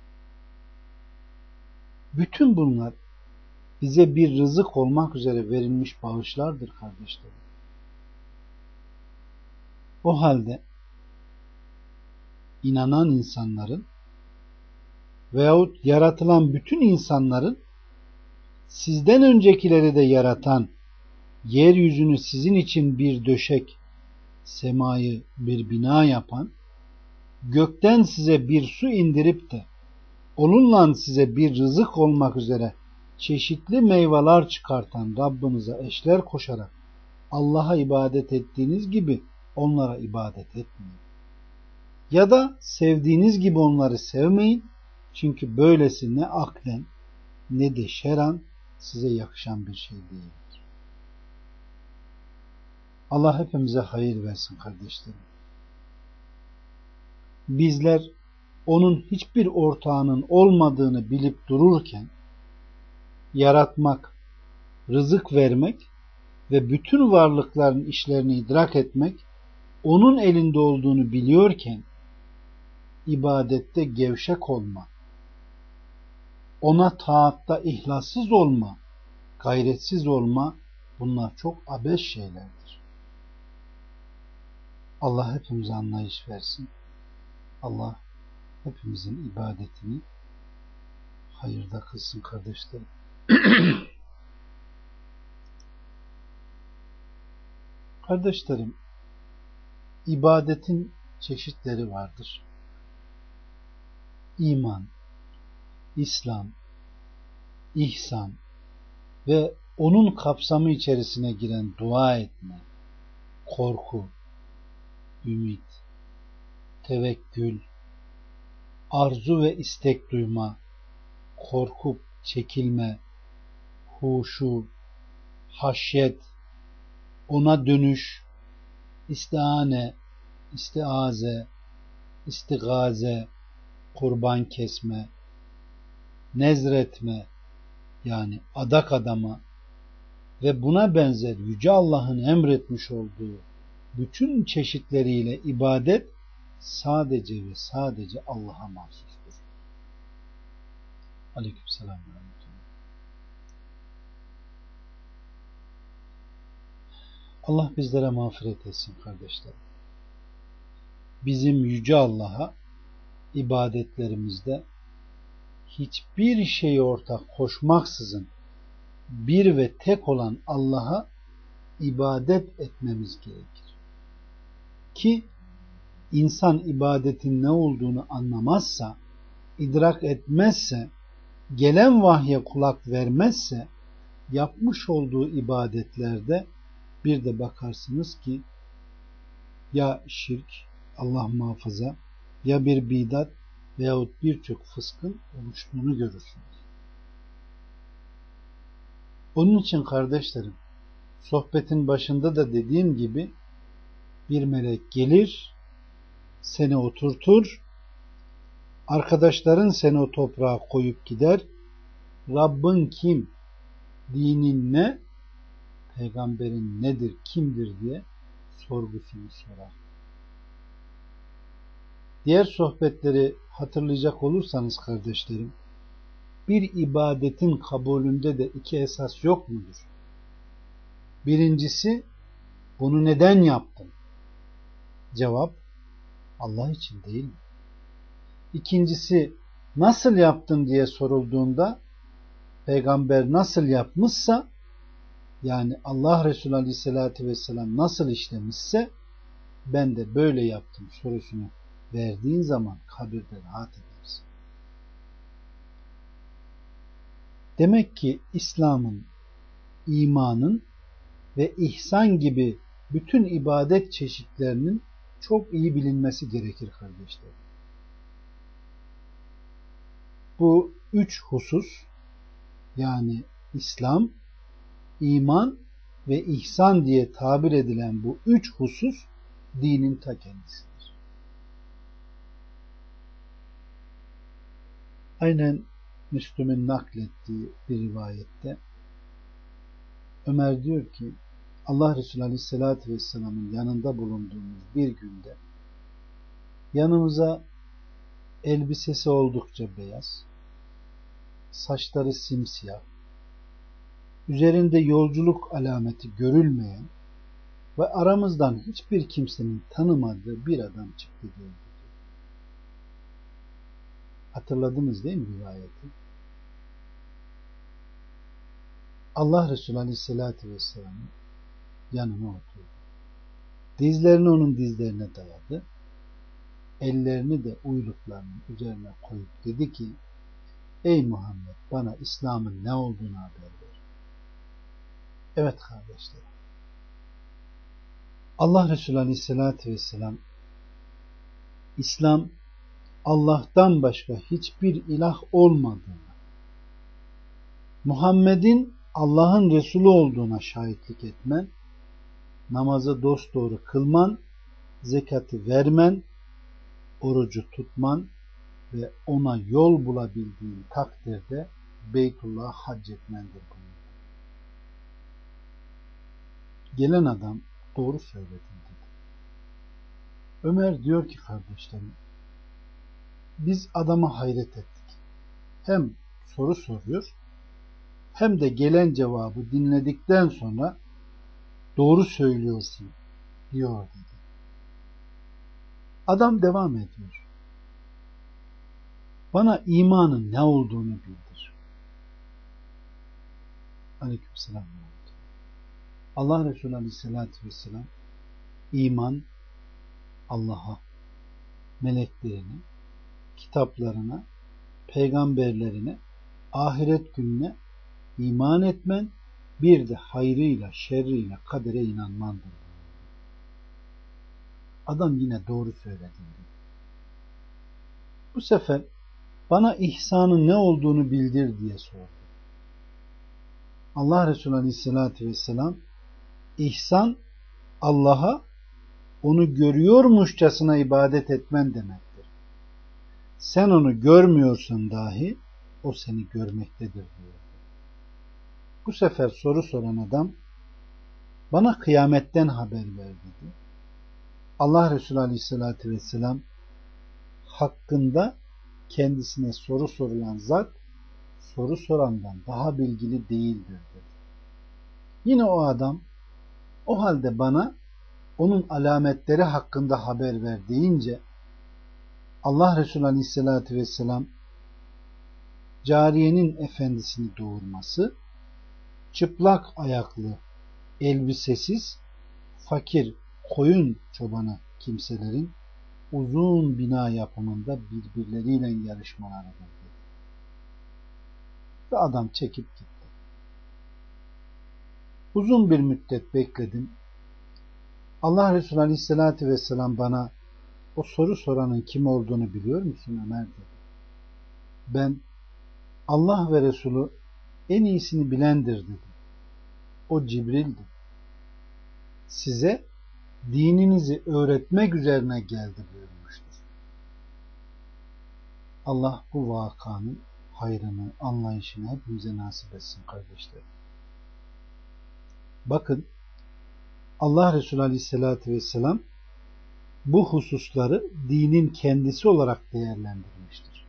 [SPEAKER 1] Bütün bunlar bize bir rızık olmak üzere verilmiş bağışlardır kardeşlerim. O halde inanan insanların veyahut yaratılan bütün insanların sizden öncekileri de yaratan, yeryüzünü sizin için bir döşek, semayı bir bina yapan, gökten size bir su indirip de onunla size bir rızık olmak üzere çeşitli meyveler çıkartan Rabbinize eşler koşarak Allah'a ibadet ettiğiniz gibi onlara ibadet etmeyin. Ya da sevdiğiniz gibi onları sevmeyin. Çünkü böylesi ne aklen ne de şeran size yakışan bir şey değildir. Allah hepimize hayır versin kardeşlerim. Bizler onun hiçbir ortağının olmadığını bilip dururken yaratmak, rızık vermek ve bütün varlıkların işlerini idrak etmek onun elinde olduğunu biliyorken ibadette gevşek olma, ona taatta ihlassız olma, gayretsiz olma, bunlar çok abes şeylerdir. Allah hepimize anlayış versin. Allah hepimizin ibadetini hayırda kılsın kardeşlerim. Kardeşlerim, ibadetin çeşitleri vardır. İman, İslam, ihsan ve onun kapsamı içerisine giren dua etme, korku, ümit, tevekkül, arzu ve istek duyma, korkup çekilme, huşu, haşyet, ona dönüş, istihane, istiaze, istigaze, kurban kesme, nezretme, yani adak adama ve buna benzer Yüce Allah'ın emretmiş olduğu bütün çeşitleriyle ibadet sadece ve sadece Allah'a mahsustur. Aleykümselam. Allah bizlere mağfiret etsin kardeşlerim. Bizim Yüce Allah'a ibadetlerimizde hiçbir şey ortak koşmaksızın bir ve tek olan Allah'a ibadet etmemiz gerekir. Ki insan ibadetin ne olduğunu anlamazsa, idrak etmezse, gelen vahye kulak vermezse, yapmış olduğu ibadetlerde bir de bakarsınız ki ya şirk, Allah muhafaza, ya bir bidat veyahut birçok fıskın oluştuğunu görürsünüz. Onun için kardeşlerim, sohbetin başında da dediğim gibi bir melek gelir, seni oturtur, arkadaşların seni o toprağa koyup gider, Rabbin kim, dinin ne, peygamberin nedir, kimdir diye sorgusunu sorar. Diğer sohbetleri hatırlayacak olursanız kardeşlerim, bir ibadetin kabulünde de iki esas yok mudur? Birincisi, bunu neden yaptın? Cevap, Allah için değil mi? İkincisi, nasıl yaptın diye sorulduğunda, peygamber nasıl yapmışsa, yani Allah Resulü Aleyhisselatü Vesselam nasıl işlemişse, ben de böyle yaptım sorusunu verdiğin zaman kabirde rahat edersin. Demek ki İslam'ın, imanın ve ihsan gibi bütün ibadet çeşitlerinin çok iyi bilinmesi gerekir kardeşlerim. Bu üç husus, yani İslam, iman ve ihsan diye tabir edilen bu üç husus dinin ta kendisidir. Aynen Müslüm'ün naklettiği bir rivayette Ömer diyor ki, Allah Resulü Aleyhisselatü Vesselam'ın yanında bulunduğumuz bir günde yanımıza elbisesi oldukça beyaz, saçları simsiyah, üzerinde yolculuk alameti görülmeyen ve aramızdan hiçbir kimsenin tanımadığı bir adam çıktı diyor. Hatırladınız değil mi rivayeti? Allah Resulü Aleyhisselatü Vesselam'ın yanına oturdu. Dizlerini onun dizlerine dayadı. Ellerini de uyluklarının üzerine koyup dedi ki, ey Muhammed, bana İslam'ın ne olduğunu haber ver. Evet kardeşlerim, Allah Resulü Aleyhisselatü Vesselam, İslam Allah'tan başka hiçbir ilah olmadığını, Muhammed'in Allah'ın Resulü olduğuna şahitlik etmen, namazı dosdoğru kılman, zekatı vermen, orucu tutman ve ona yol bulabildiğin takdirde Beytullah'a hac etmendir buyurdu. Gelen adam doğru söyledi dedi. Ömer diyor ki kardeşlerim, biz adama hayret ettik. Hem soru soruyor hem de gelen cevabı dinledikten sonra doğru söylüyorsun diyor dedi. Adam devam ediyor. Bana imanın ne olduğunu bildir. Aleykümselam. Allah Resulü Aleyhisselatü Vesselam iman Allah'a, meleklerine, kitaplarına, peygamberlerine, ahiret gününe iman etmen, bir de hayrıyla şerriyle kadere inanmandır. Adam yine doğru söyledi. Bu sefer bana ihsanın ne olduğunu bildir diye sordu. Allah Resulü Aleyhisselatü Vesselam, ihsan Allah'a onu görüyormuşçasına ibadet etmen demektir. Sen onu görmüyorsun dahi o seni görmektedir diyor. Bu sefer soru soran adam, bana kıyametten haber ver dedi. Allah Resulü Aleyhisselatü Vesselam, hakkında kendisine soru sorulan zat soru sorandan daha bilgili değildir dedi. Yine o adam, o halde bana onun alametleri hakkında haber ver deyince Allah Resulü Aleyhisselatü Vesselam, cariyenin efendisini doğurması, çıplak ayaklı, elbisesiz, fakir, koyun çobanı kimselerin uzun bina yapımında birbirleriyle yarışmalarıdır. Ve adam çekip gitti. Uzun bir müddet bekledim. Allah Resulü Aleyhisselatü Vesselam bana, o soru soranın kim olduğunu biliyor musun Ömer dedi. Ben, Allah ve Resulü en iyisini bilendir dedim. O Cibril'di. Size dininizi öğretmek üzerine geldi buyurmuştur. Allah bu vakanın hayrını, anlayışını hepimize nasip etsin kardeşlerim. Bakın, Allah Resulü Aleyhisselatü Vesselam bu hususları dinin kendisi olarak değerlendirmiştir.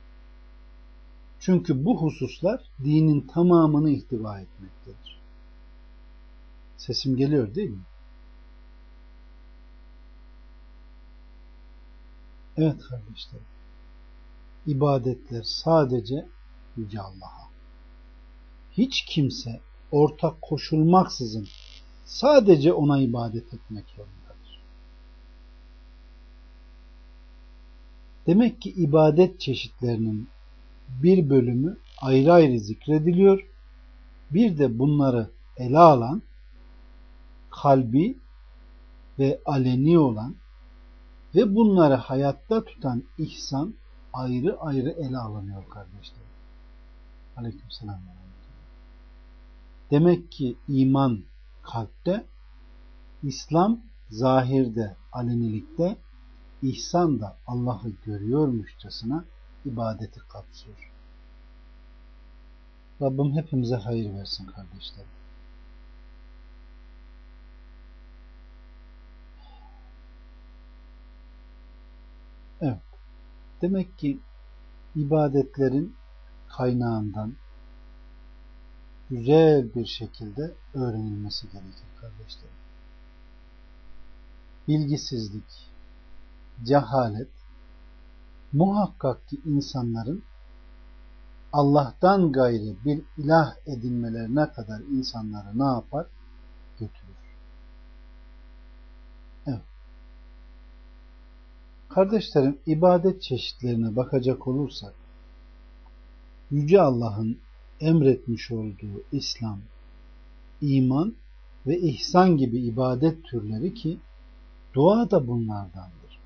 [SPEAKER 1] Çünkü bu hususlar dinin tamamını ihtiva etmektedir. Sesim geliyor değil mi? Evet kardeşlerim. İbadetler sadece Yüce Allah'a. Hiç kimse ortak koşulmaksızın sadece ona ibadet etmek zorundadır. Demek ki ibadet çeşitlerinin bir bölümü ayrı ayrı zikrediliyor. Bir de bunları ele alan, kalbi ve aleni olan ve bunları hayatta tutan ihsan ayrı ayrı ele alınıyor kardeşlerim. Aleykümselam. Demek ki iman kalpte, İslam zahirde, alenilikte, ihsan da Allah'ı görüyormuşçasına ibadeti kapsıyor. Rabbim hepimize hayır versin kardeşlerim. Evet. Demek ki ibadetlerin kaynağından güzel bir şekilde öğrenilmesi gerekir kardeşlerim. Bilgisizlik, cehalet muhakkak ki insanların Allah'tan gayrı bir ilah edinmelerine kadar insanları ne yapar? Götürür. Evet. Kardeşlerim, ibadet çeşitlerine bakacak olursak, Yüce Allah'ın emretmiş olduğu İslam, iman ve ihsan gibi ibadet türleri ki dua da bunlardandır.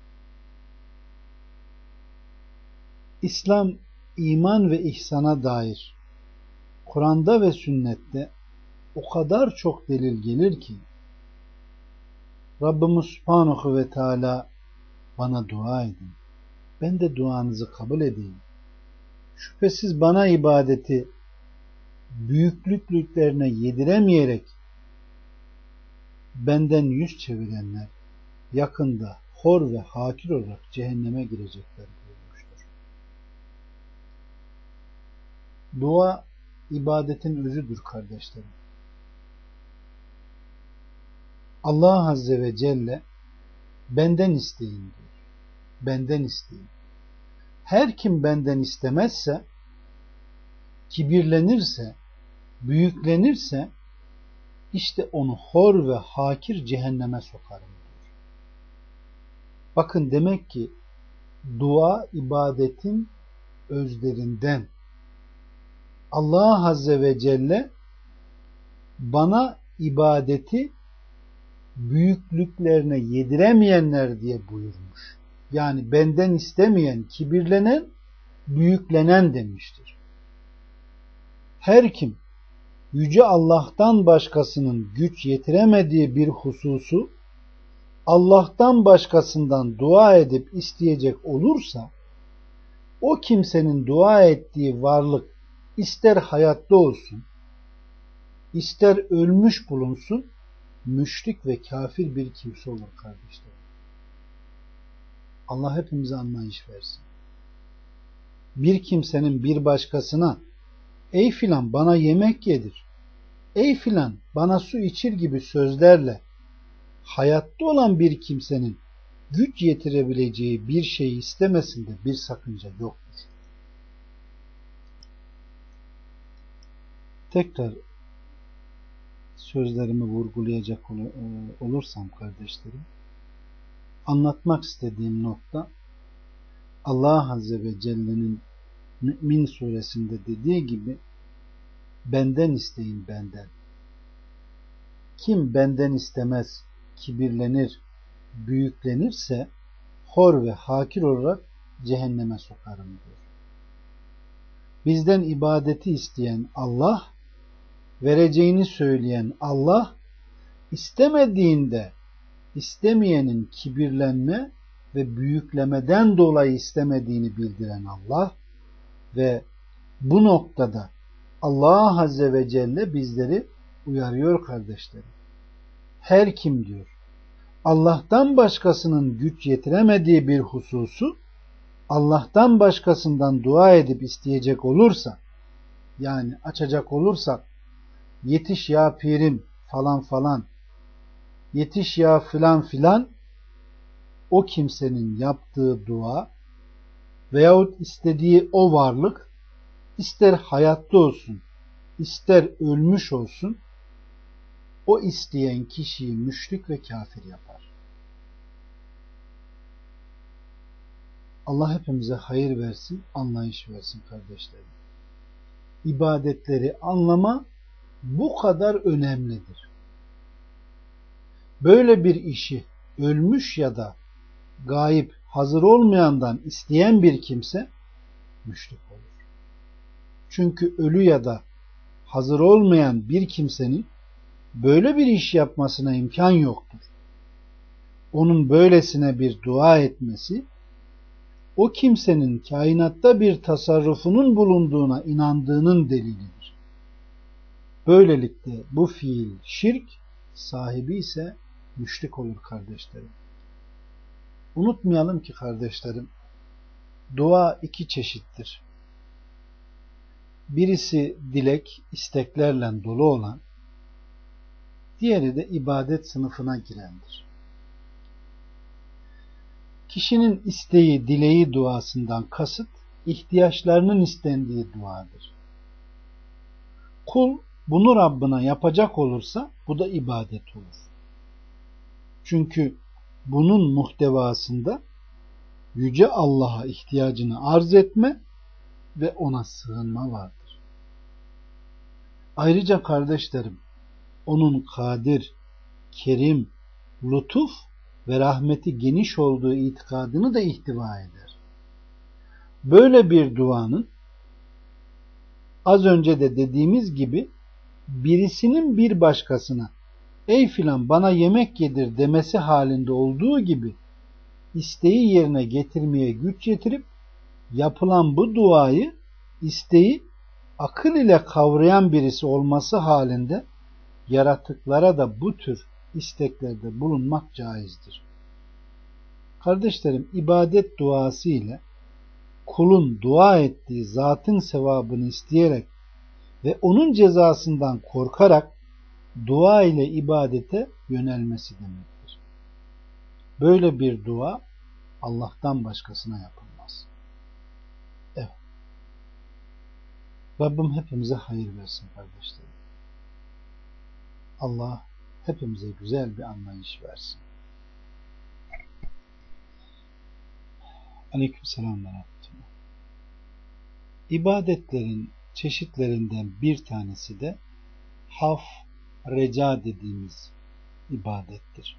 [SPEAKER 1] İslam, iman ve ihsana dair Kur'an'da ve sünnette o kadar çok delil gelir ki Rabbimiz Subhanahu ve Teala bana dua edin, ben de duanızı kabul edeyim. Şüphesiz bana ibadeti büyüklüklerine yediremeyerek benden yüz çevirenler yakında hor ve hakir olarak cehenneme girecekler buyurmuştur. Dua ibadetin özüdür kardeşlerim. Allah Azze ve Celle benden isteyin diyor. Benden isteyin. Her kim benden istemezse, kibirlenirse, büyüklenirse işte onu hor ve hakir cehenneme sokarım diyor. Bakın, demek ki dua ibadetin özlerinden. Allah Azze ve Celle bana ibadeti büyüklüklerine yediremeyenler diye buyurmuş. Yani benden istemeyen, kibirlenen, büyüklenen demiştir. Her kim Yüce Allah'tan başkasının güç yetiremediği bir hususu Allah'tan başkasından dua edip isteyecek olursa, o kimsenin dua ettiği varlık ister hayatta olsun, ister ölmüş bulunsun, müşrik ve kafir bir kimse olur kardeşlerim. Allah hepimize anlayış versin. Bir kimsenin bir başkasına ey filan bana yemek yedir, ey filan bana su içir gibi sözlerle hayatta olan bir kimsenin güç yetirebileceği bir şeyi istemesinde bir sakınca yoktur. Tekrar sözlerimi vurgulayacak olursam kardeşlerim, anlatmak istediğim nokta, Allah Azze ve Celle'nin Mü'min suresinde dediği gibi benden isteyin, benden. Kim benden istemez, kibirlenir, büyüklenirse hor ve hakir olarak cehenneme sokarım diyor. Bizden ibadeti isteyen Allah, vereceğini söyleyen Allah, istemediğinde istemeyenin kibirlenme ve büyüklemeden dolayı istemediğini bildiren Allah ve bu noktada Allah Azze ve Celle bizleri uyarıyor kardeşlerim. Her kim diyor Allah'tan başkasının güç yetiremediği bir hususu Allah'tan başkasından dua edip isteyecek olursa, yani açacak olursak, yetiş ya pirim falan falan, yetiş ya filan filan, o kimsenin yaptığı dua veyahut istediği o varlık ister hayatta olsun, ister ölmüş olsun, o isteyen kişiyi müşrik ve kafir yapar. Allah hepimize hayır versin, anlayış versin kardeşlerim. İbadetleri anlama bu kadar önemlidir. Böyle bir işi ölmüş ya da gayip, hazır olmayandan isteyen bir kimse müşrik olur. Çünkü ölü ya da hazır olmayan bir kimsenin böyle bir iş yapmasına imkan yoktur. Onun böylesine bir dua etmesi, o kimsenin kainatta bir tasarrufunun bulunduğuna inandığının delilidir. Böylelikle bu fiil şirk, sahibi ise müşrik olur kardeşlerim. Unutmayalım ki kardeşlerim, dua iki çeşittir. Birisi dilek, isteklerle dolu olan, diğeri de ibadet sınıfına girendir. Kişinin isteği, dileği duasından kasıt, ihtiyaçlarının istendiği duadır. Kul bunu Rabbine yapacak olursa bu da ibadet olur. Çünkü bunun muhtevasında Yüce Allah'a ihtiyacını arz etme ve ona sığınma vardır. Ayrıca kardeşlerim, onun kadir, kerim, lütuf ve rahmeti geniş olduğu itikadını da ihtiva eder. Böyle bir duanın az önce de dediğimiz gibi birisinin bir başkasına ey filan bana yemek yedir demesi halinde olduğu gibi isteği yerine getirmeye güç yetirip yapılan bu duayı isteği akıl ile kavrayan birisi olması halinde yaratıklara da bu tür isteklerde bulunmak caizdir. Kardeşlerim, ibadet duası ile kulun dua ettiği zatın sevabını isteyerek ve onun cezasından korkarak dua ile ibadete yönelmesi demektir. Böyle bir dua Allah'tan başkasına yapılmaz. Evet. Rabbim hepimize hayır versin kardeşlerim. Allah hepimize güzel bir anlayış versin. Aleykümselam ve rahmetullah. İbadetlerin çeşitlerinden bir tanesi de haf, reca dediğimiz ibadettir.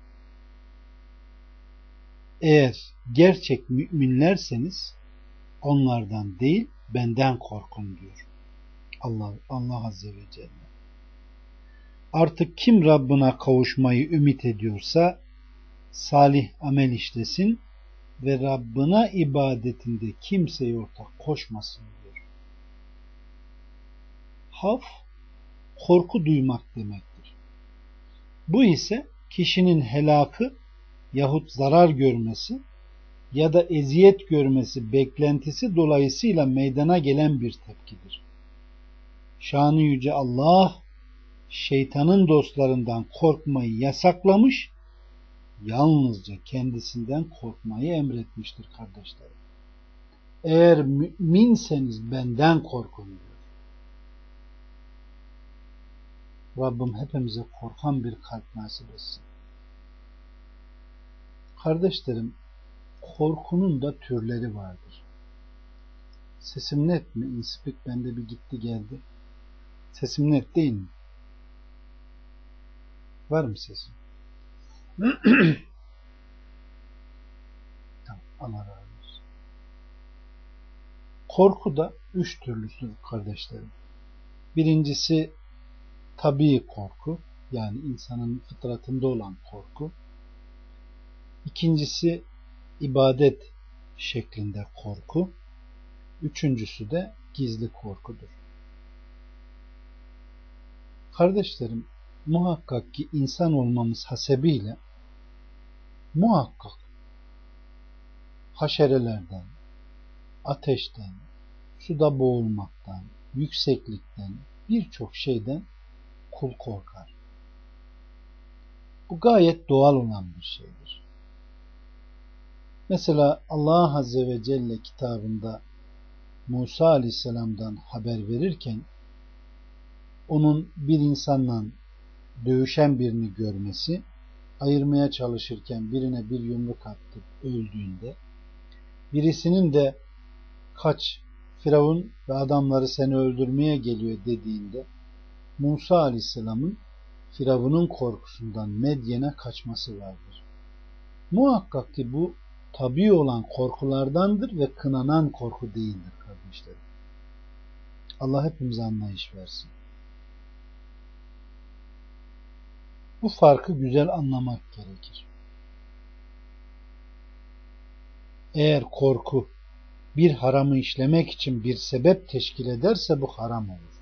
[SPEAKER 1] Eğer gerçek müminlerseniz onlardan değil benden korkun diyor Allah, Allah Azze ve Celle. Artık kim Rabbine kavuşmayı ümit ediyorsa salih amel işlesin ve Rabbine ibadetinde kimseye ortak koşmasın diyor. Haf, korku duymak demektir. Bu ise kişinin helakı yahut zarar görmesi ya da eziyet görmesi beklentisi dolayısıyla meydana gelen bir tepkidir. Şanı yüce Allah şeytanın dostlarından korkmayı yasaklamış, yalnızca kendisinden korkmayı emretmiştir kardeşlerim. Eğer müminseniz benden korkun diyor. Rabbim hepimize korkan bir kalp nasip etsin. Kardeşlerim, korkunun da türleri vardır. Sesim net mi? İnspik bende bir gitti geldi. Sesim net değil mi? Var mı sesim? Tamam, Allah razı olsun. Korku da üç türlüsüdür kardeşlerim. Birincisi tabii korku, yani insanın fıtratında olan korku. İkincisi ibadet şeklinde korku. Üçüncüsü de gizli korkudur. Kardeşlerim, muhakkak ki insan olmamız hasebiyle muhakkak haşerelerden, ateşten, suda boğulmaktan, yükseklikten, birçok şeyden kul korkar. Bu gayet doğal olan bir şeydir. Mesela Allah Azze ve Celle kitabında Musa Aleyhisselam'dan haber verirken onun bir insanla dövüşen birini görmesi, ayırmaya çalışırken birine bir yumruk attı öldüğünde, birisinin de kaç, Firavun ve adamları seni öldürmeye geliyor dediğinde Musa Aleyhisselam'ın Firavun'un korkusundan Medyen'e kaçması vardır. Muhakkak ki bu tabii olan korkulardandır ve kınanan korku değildir kardeşlerim. Allah hepimize anlayış versin. Bu farkı güzel anlamak gerekir. Eğer korku bir haramı işlemek için bir sebep teşkil ederse bu haram olur.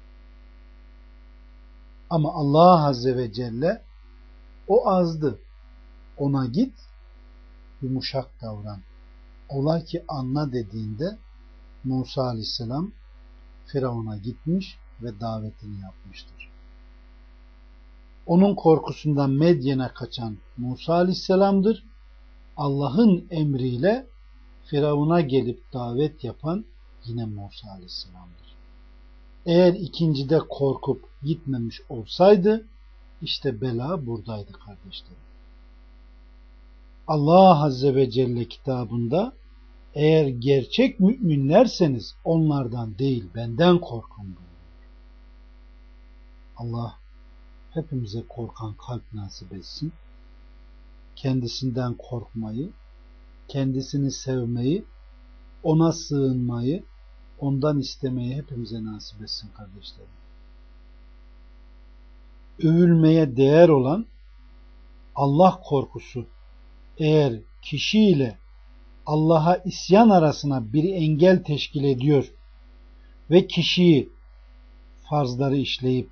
[SPEAKER 1] Ama Allah Azze ve Celle o azdı, ona git, yumuşak davran. Ola ki anla dediğinde Musa Aleyhisselam Firavun'a gitmiş ve davetini yapmıştır. Onun korkusundan Medyen'e kaçan Musa Aleyhisselam'dır. Allah'ın emriyle Firavun'a gelip davet yapan yine Musa Aleyhisselam'dır. Eğer ikincide korkup gitmemiş olsaydı işte bela buradaydı kardeşlerim. Allah Azze ve Celle kitabında Eğer gerçek müminlerseniz onlardan değil benden korkun buyuruyor. Allah hepimize korkan kalp nasip etsin. Kendisinden korkmayı, kendisini sevmeyi, ona sığınmayı, ondan istemeyi hepimize nasip etsin kardeşlerim. Övülmeye değer olan Allah korkusu eğer kişiyle Allah'a isyan arasına bir engel teşkil ediyor ve kişiyi farzları işleyip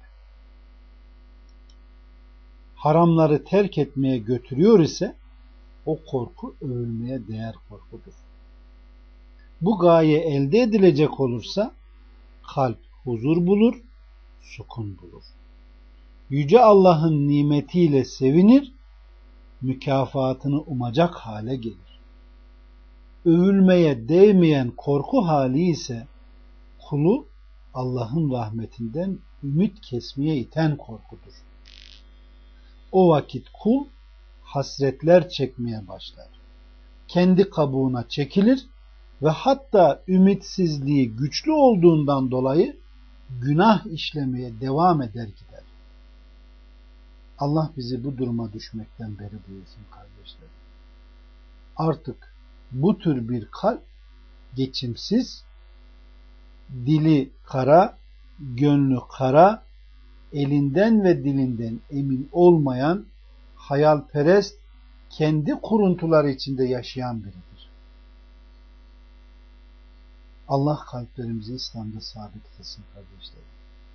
[SPEAKER 1] haramları terk etmeye götürüyor ise o korku övülmeye değer korkudur. Bu gaye elde edilecek olursa kalp huzur bulur, sukun bulur. Yüce Allah'ın nimetiyle sevinir, mükafatını umacak hale gelir. Övülmeye değmeyen korku hali ise kulu Allah'ın rahmetinden ümit kesmeye iten korkudur. O vakit kul hasretler çekmeye başlar. Kendi kabuğuna çekilir ve hatta ümitsizliği güçlü olduğundan dolayı günah işlemeye devam eder gider. Allah bizi bu duruma düşmekten beri buyursun kardeşler. Artık bu tür bir kalp geçimsiz, dili kara, gönlü kara, elinden ve dilinden emin olmayan, hayalperest, kendi kuruntuları içinde yaşayan biridir. Allah kalplerimizi İslam'da sabit kılsın kardeşlerim.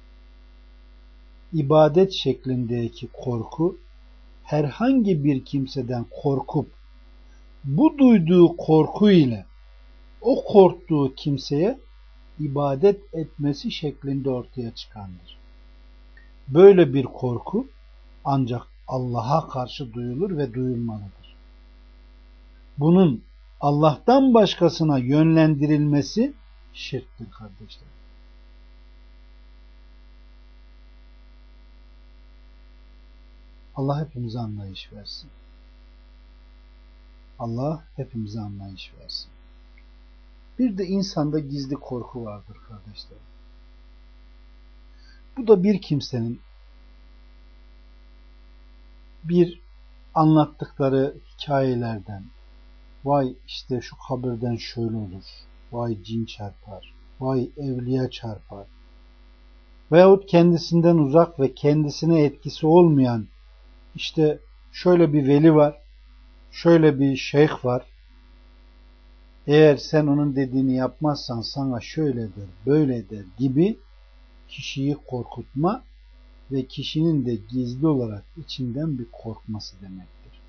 [SPEAKER 1] İbadet şeklindeki korku, herhangi bir kimseden korkup, bu duyduğu korku ile o korktuğu kimseye ibadet etmesi şeklinde ortaya çıkandır. Böyle bir korku ancak Allah'a karşı duyulur ve duyulmalıdır. Bunun Allah'tan başkasına yönlendirilmesi şirktir kardeşler. Allah hepimize anlayış versin. Allah hepimize anlayış versin. Bir de insanda gizli korku vardır kardeşlerim. Bu da bir kimsenin bir anlattıkları hikayelerden, vay işte şu kabirden şöyle olur, vay cin çarpar, vay evliya çarpar veyahut kendisinden uzak ve kendisine etkisi olmayan işte şöyle bir veli var, şöyle bir şeyh var, eğer sen onun dediğini yapmazsan sana şöyle der, böyle der gibi kişiyi korkutma ve kişinin de gizli olarak içinden bir korkması demektir.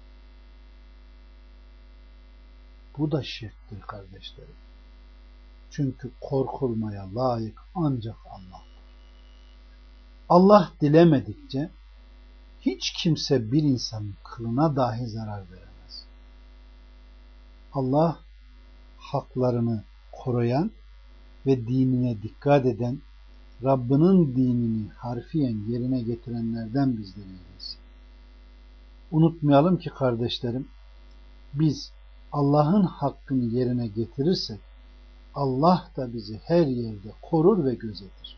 [SPEAKER 1] Bu da şirktir kardeşlerim. Çünkü korkulmaya layık ancak Allah'tır. Allah dilemedikçe hiç kimse bir insanın kılına dahi zarar veremez. Allah haklarını koruyan ve dinine dikkat eden, Rabbinin dinini harfiyen yerine getirenlerden bizleri eylesin. Unutmayalım ki kardeşlerim, biz Allah'ın hakkını yerine getirirsek Allah da bizi her yerde korur ve gözetir.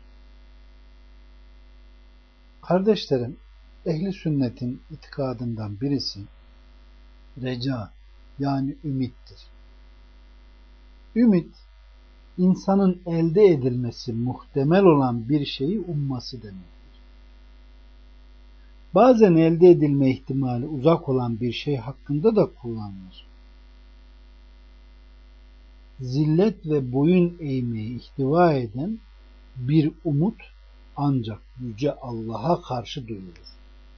[SPEAKER 1] Kardeşlerim, ehli sünnetin itikadından birisi reca, yani ümittir. Ümit, insanın elde edilmesi muhtemel olan bir şeyi umması demektir. Bazen elde edilme ihtimali uzak olan bir şey hakkında da kullanılır. Zillet ve boyun eğmeyi ihtiva eden bir umut ancak Yüce Allah'a karşı duyulur.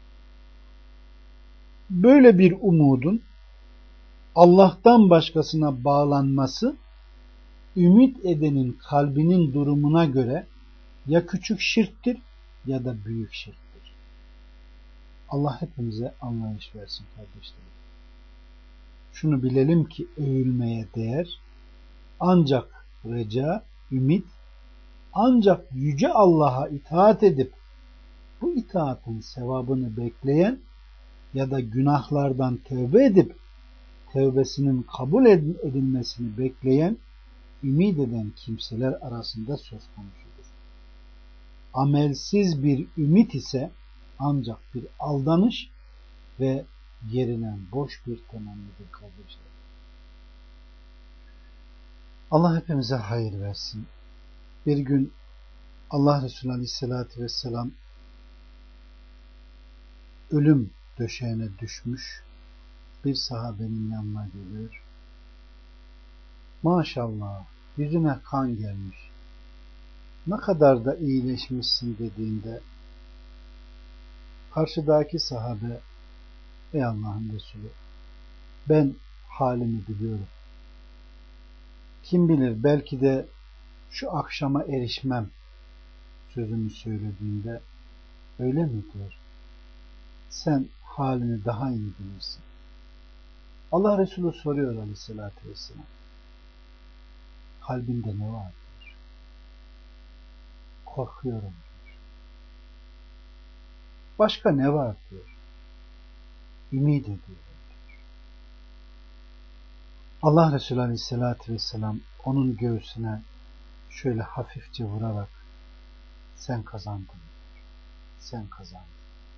[SPEAKER 1] Böyle bir umudun Allah'tan başkasına bağlanması, ümit edenin kalbinin durumuna göre ya küçük şirktir ya da büyük şirktir. Allah hepimize anlayış versin kardeşlerim. Şunu bilelim ki övülmeye değer, ancak reca, ümit, ancak Yüce Allah'a itaat edip bu itaatın sevabını bekleyen ya da günahlardan tövbe edip tevbesinin kabul edilmesini bekleyen, ümit eden kimseler arasında söz konusudur. Amelsiz bir ümit ise ancak bir aldanış ve yerinen boş bir temennidir kardeşler. Allah hepimize hayır versin. Bir gün Allah Resulü Aleyhisselatü Vesselam ölüm döşeğine düşmüş bir sahabenin yanına geliyor. Maşallah yüzüne kan gelmiş. Ne kadar da iyileşmişsin dediğinde karşıdaki sahabe, ey Allah'ın Resulü, ben halimi biliyorum. Kim bilir belki de şu akşama erişmem sözünü söylediğinde, öyle mi diyor? Sen halini daha iyi bilirsin. Allah Resulü soruyor Aleyhisselatü Vesselam, kalbinde ne var diyor. Korkuyorum diyor. Başka ne var diyor. Ümit ediyorum diyor. Allah Resulü Aleyhisselatü Vesselam onun göğsüne şöyle hafifçe vurarak, sen kazandın diyor. Sen kazandın.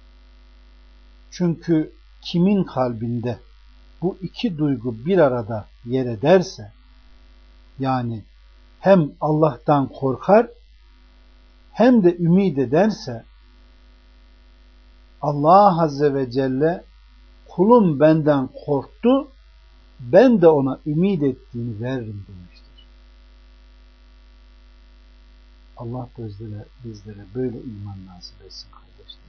[SPEAKER 1] Çünkü kimin kalbinde bu iki duygu bir arada yer ederse, yani hem Allah'tan korkar hem de ümit ederse, Allah Azze ve Celle kulum benden korktu, ben de ona ümit ettiğini veririm demiştir. Allah bizlere, bizlere böyle iman nasip etsin kardeşlerim.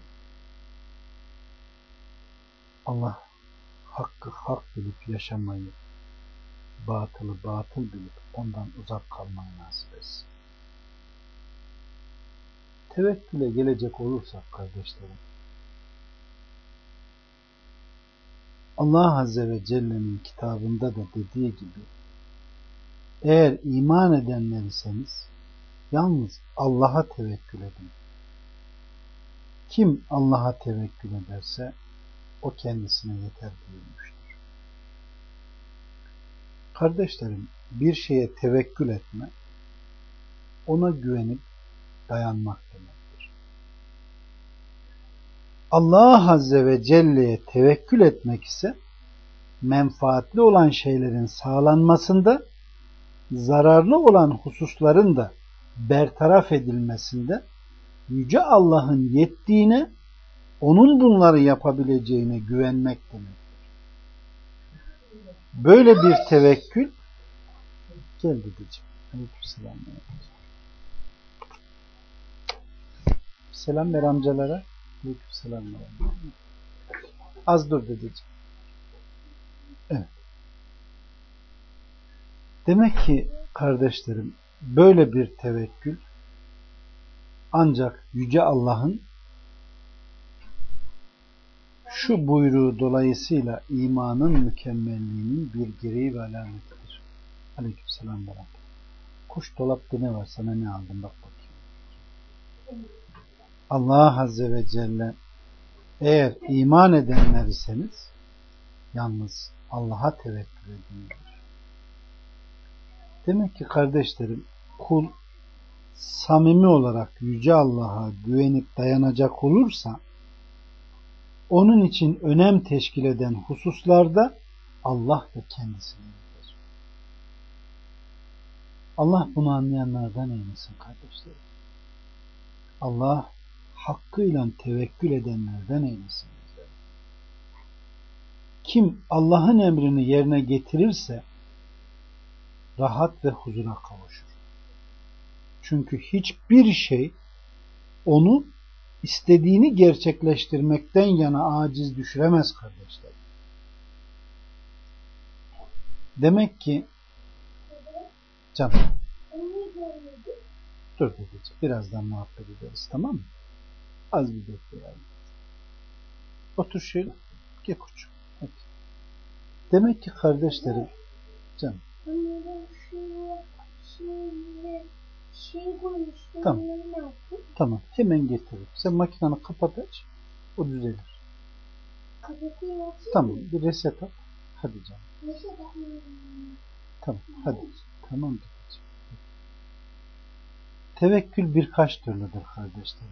[SPEAKER 1] Allah hakkı hak bilip yaşamayı, batılı batıl bilip ondan uzak kalmayı nasip etsin. Tevekküle gelecek olursak kardeşlerim, Allah Azze ve Celle'nin kitabında da dediği gibi, eğer iman edenler iseniz yalnız Allah'a tevekkül edin. Kim Allah'a tevekkül ederse o kendisine yeter buyurmuştur. Kardeşlerim, bir şeye tevekkül etme, ona güvenip dayanmak demektir. Allah Azze ve Celle'ye tevekkül etmek ise menfaatli olan şeylerin sağlanmasında, zararlı olan hususların da bertaraf edilmesinde Yüce Allah'ın yettiğine, onun bunları yapabileceğine güvenmek demektir. Böyle bir tevekkül, gel dedeciğim. Aleykümselam. Selam ver amcalara. Aleykümselam. Az dur dedeciğim. Evet. Demek ki kardeşlerim, böyle bir tevekkül ancak Yüce Allah'ın şu buyruğu dolayısıyla imanın mükemmelliğinin bir gereği ve alametidir. Aleykümselam. Kuş dolapta ne var, sana ne aldım bak bakayım. Allah Azze ve Celle, eğer iman edenler iseniz yalnız Allah'a tevekkül edin. Demek ki kardeşlerim, kul samimi olarak Yüce Allah'a güvenip dayanacak olursa, onun için önem teşkil eden hususlarda Allah da kendisini yeter. Allah bunu anlayanlardan eylesin kardeşlerim. Allah hakkıyla tevekkül edenlerden eylesin. Kim Allah'ın emrini yerine getirirse rahat ve huzura kavuşur. Çünkü hiçbir şey onu istediğini gerçekleştirmekten yana aciz düşüremez kardeşler. Demek ki canım, dur dedeciğim, birazdan muhabbet ederiz, tamam mı? Az bir bekleyelim. Otur şöyle. Gel koçum. Hadi. Demek ki kardeşlerim, canım. Tamam. Tamam. Hemen getiririm. Sen makinanı kapat aç. O düzelir. Tamam. Bir reset at. Hadi canım. Tamam, hadi. Tamam dedeciğim. Tevekkül birkaç türlüdür kardeşlerim.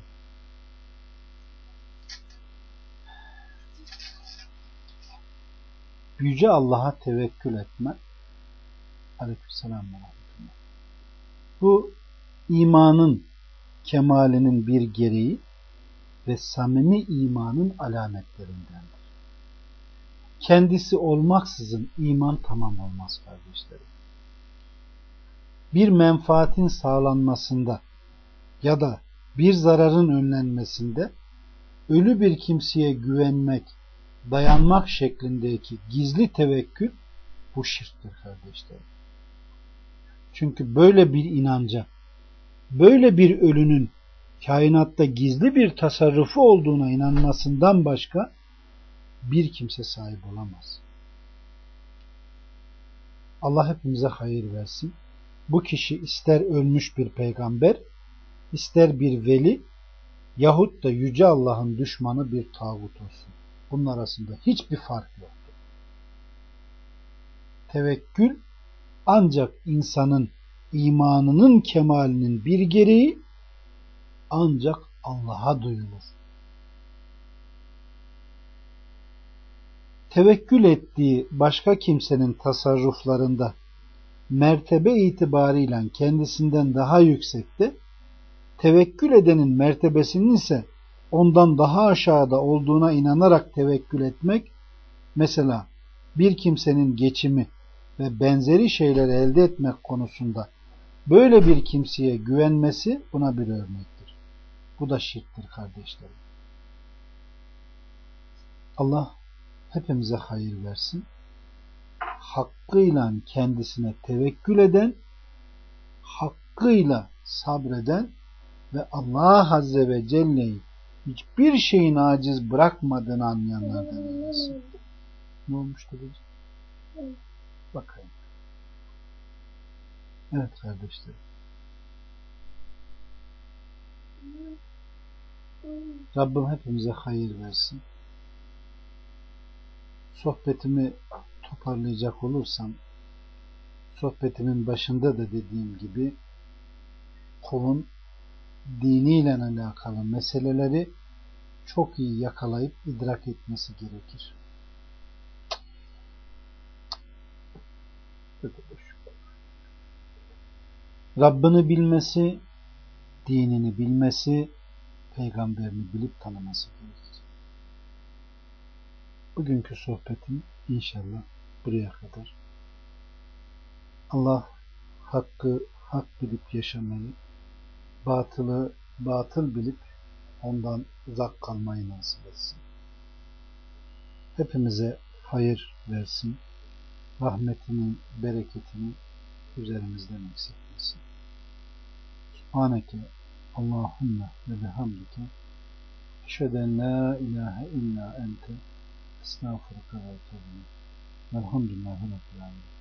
[SPEAKER 1] Yüce Allah'a tevekkül etme. Aleykümselam ve rahmetullah. Bu imanın kemalinin bir gereği ve samimi imanın alametlerindendir. Kendisi olmaksızın iman tamam olmaz kardeşlerim. Bir menfaatin sağlanmasında ya da bir zararın önlenmesinde ölü bir kimseye güvenmek, dayanmak şeklindeki gizli tevekkül bu şirktir kardeşlerim. Çünkü böyle bir inanca, böyle bir ölünün kainatta gizli bir tasarrufu olduğuna inanmasından başka bir kimse sahip olamaz. Allah hepimize hayır versin. Bu kişi ister ölmüş bir peygamber, ister bir veli yahut da Yüce Allah'ın düşmanı bir tağut olsun. Bunun arasında hiçbir fark yoktur. Tevekkül ancak insanın imanının kemalinin bir gereği, ancak Allah'a duyulur. Tevekkül ettiği başka kimsenin tasarruflarında mertebe itibarıyla kendisinden daha yüksekte, tevekkül edenin mertebesinin ise ondan daha aşağıda olduğuna inanarak tevekkül etmek, mesela bir kimsenin geçimi ve benzeri şeyleri elde etmek konusunda böyle bir kimseye güvenmesi buna bir örnektir. Bu da şirktir kardeşlerim. Allah hepimize hayır versin. Hakkıyla kendisine tevekkül eden, hakkıyla sabreden ve Allah Azze ve Celle'yi hiçbir şeyin aciz bırakmadığını anlayanlardan eylesin. Ne olmuş dedeciğim? Bakayım. Evet kardeşlerim. Rabbim hepimize hayır versin. Sohbetimi toparlayacak olursam, sohbetimin başında da dediğim gibi kulun diniyle alakalı meseleleri çok iyi yakalayıp idrak etmesi gerekir. Rabbini bilmesi, dinini bilmesi, peygamberini bilip tanıması gerekir. Bugünkü sohbetim inşallah buraya kadar. Allah hakkı hak bilip yaşamayı, batılı batıl bilip ondan uzak kalmayı nasip etsin. Hepimize hayır versin. Rahmetinin, bereketini üzerimizden eksiltmesin. Subhaneke Allahümme ve bihamdike eşhedü en la ilahe illa ente estağfurullah ve etûbü ileyk. Velhamdülillahi Rabbil âlemin.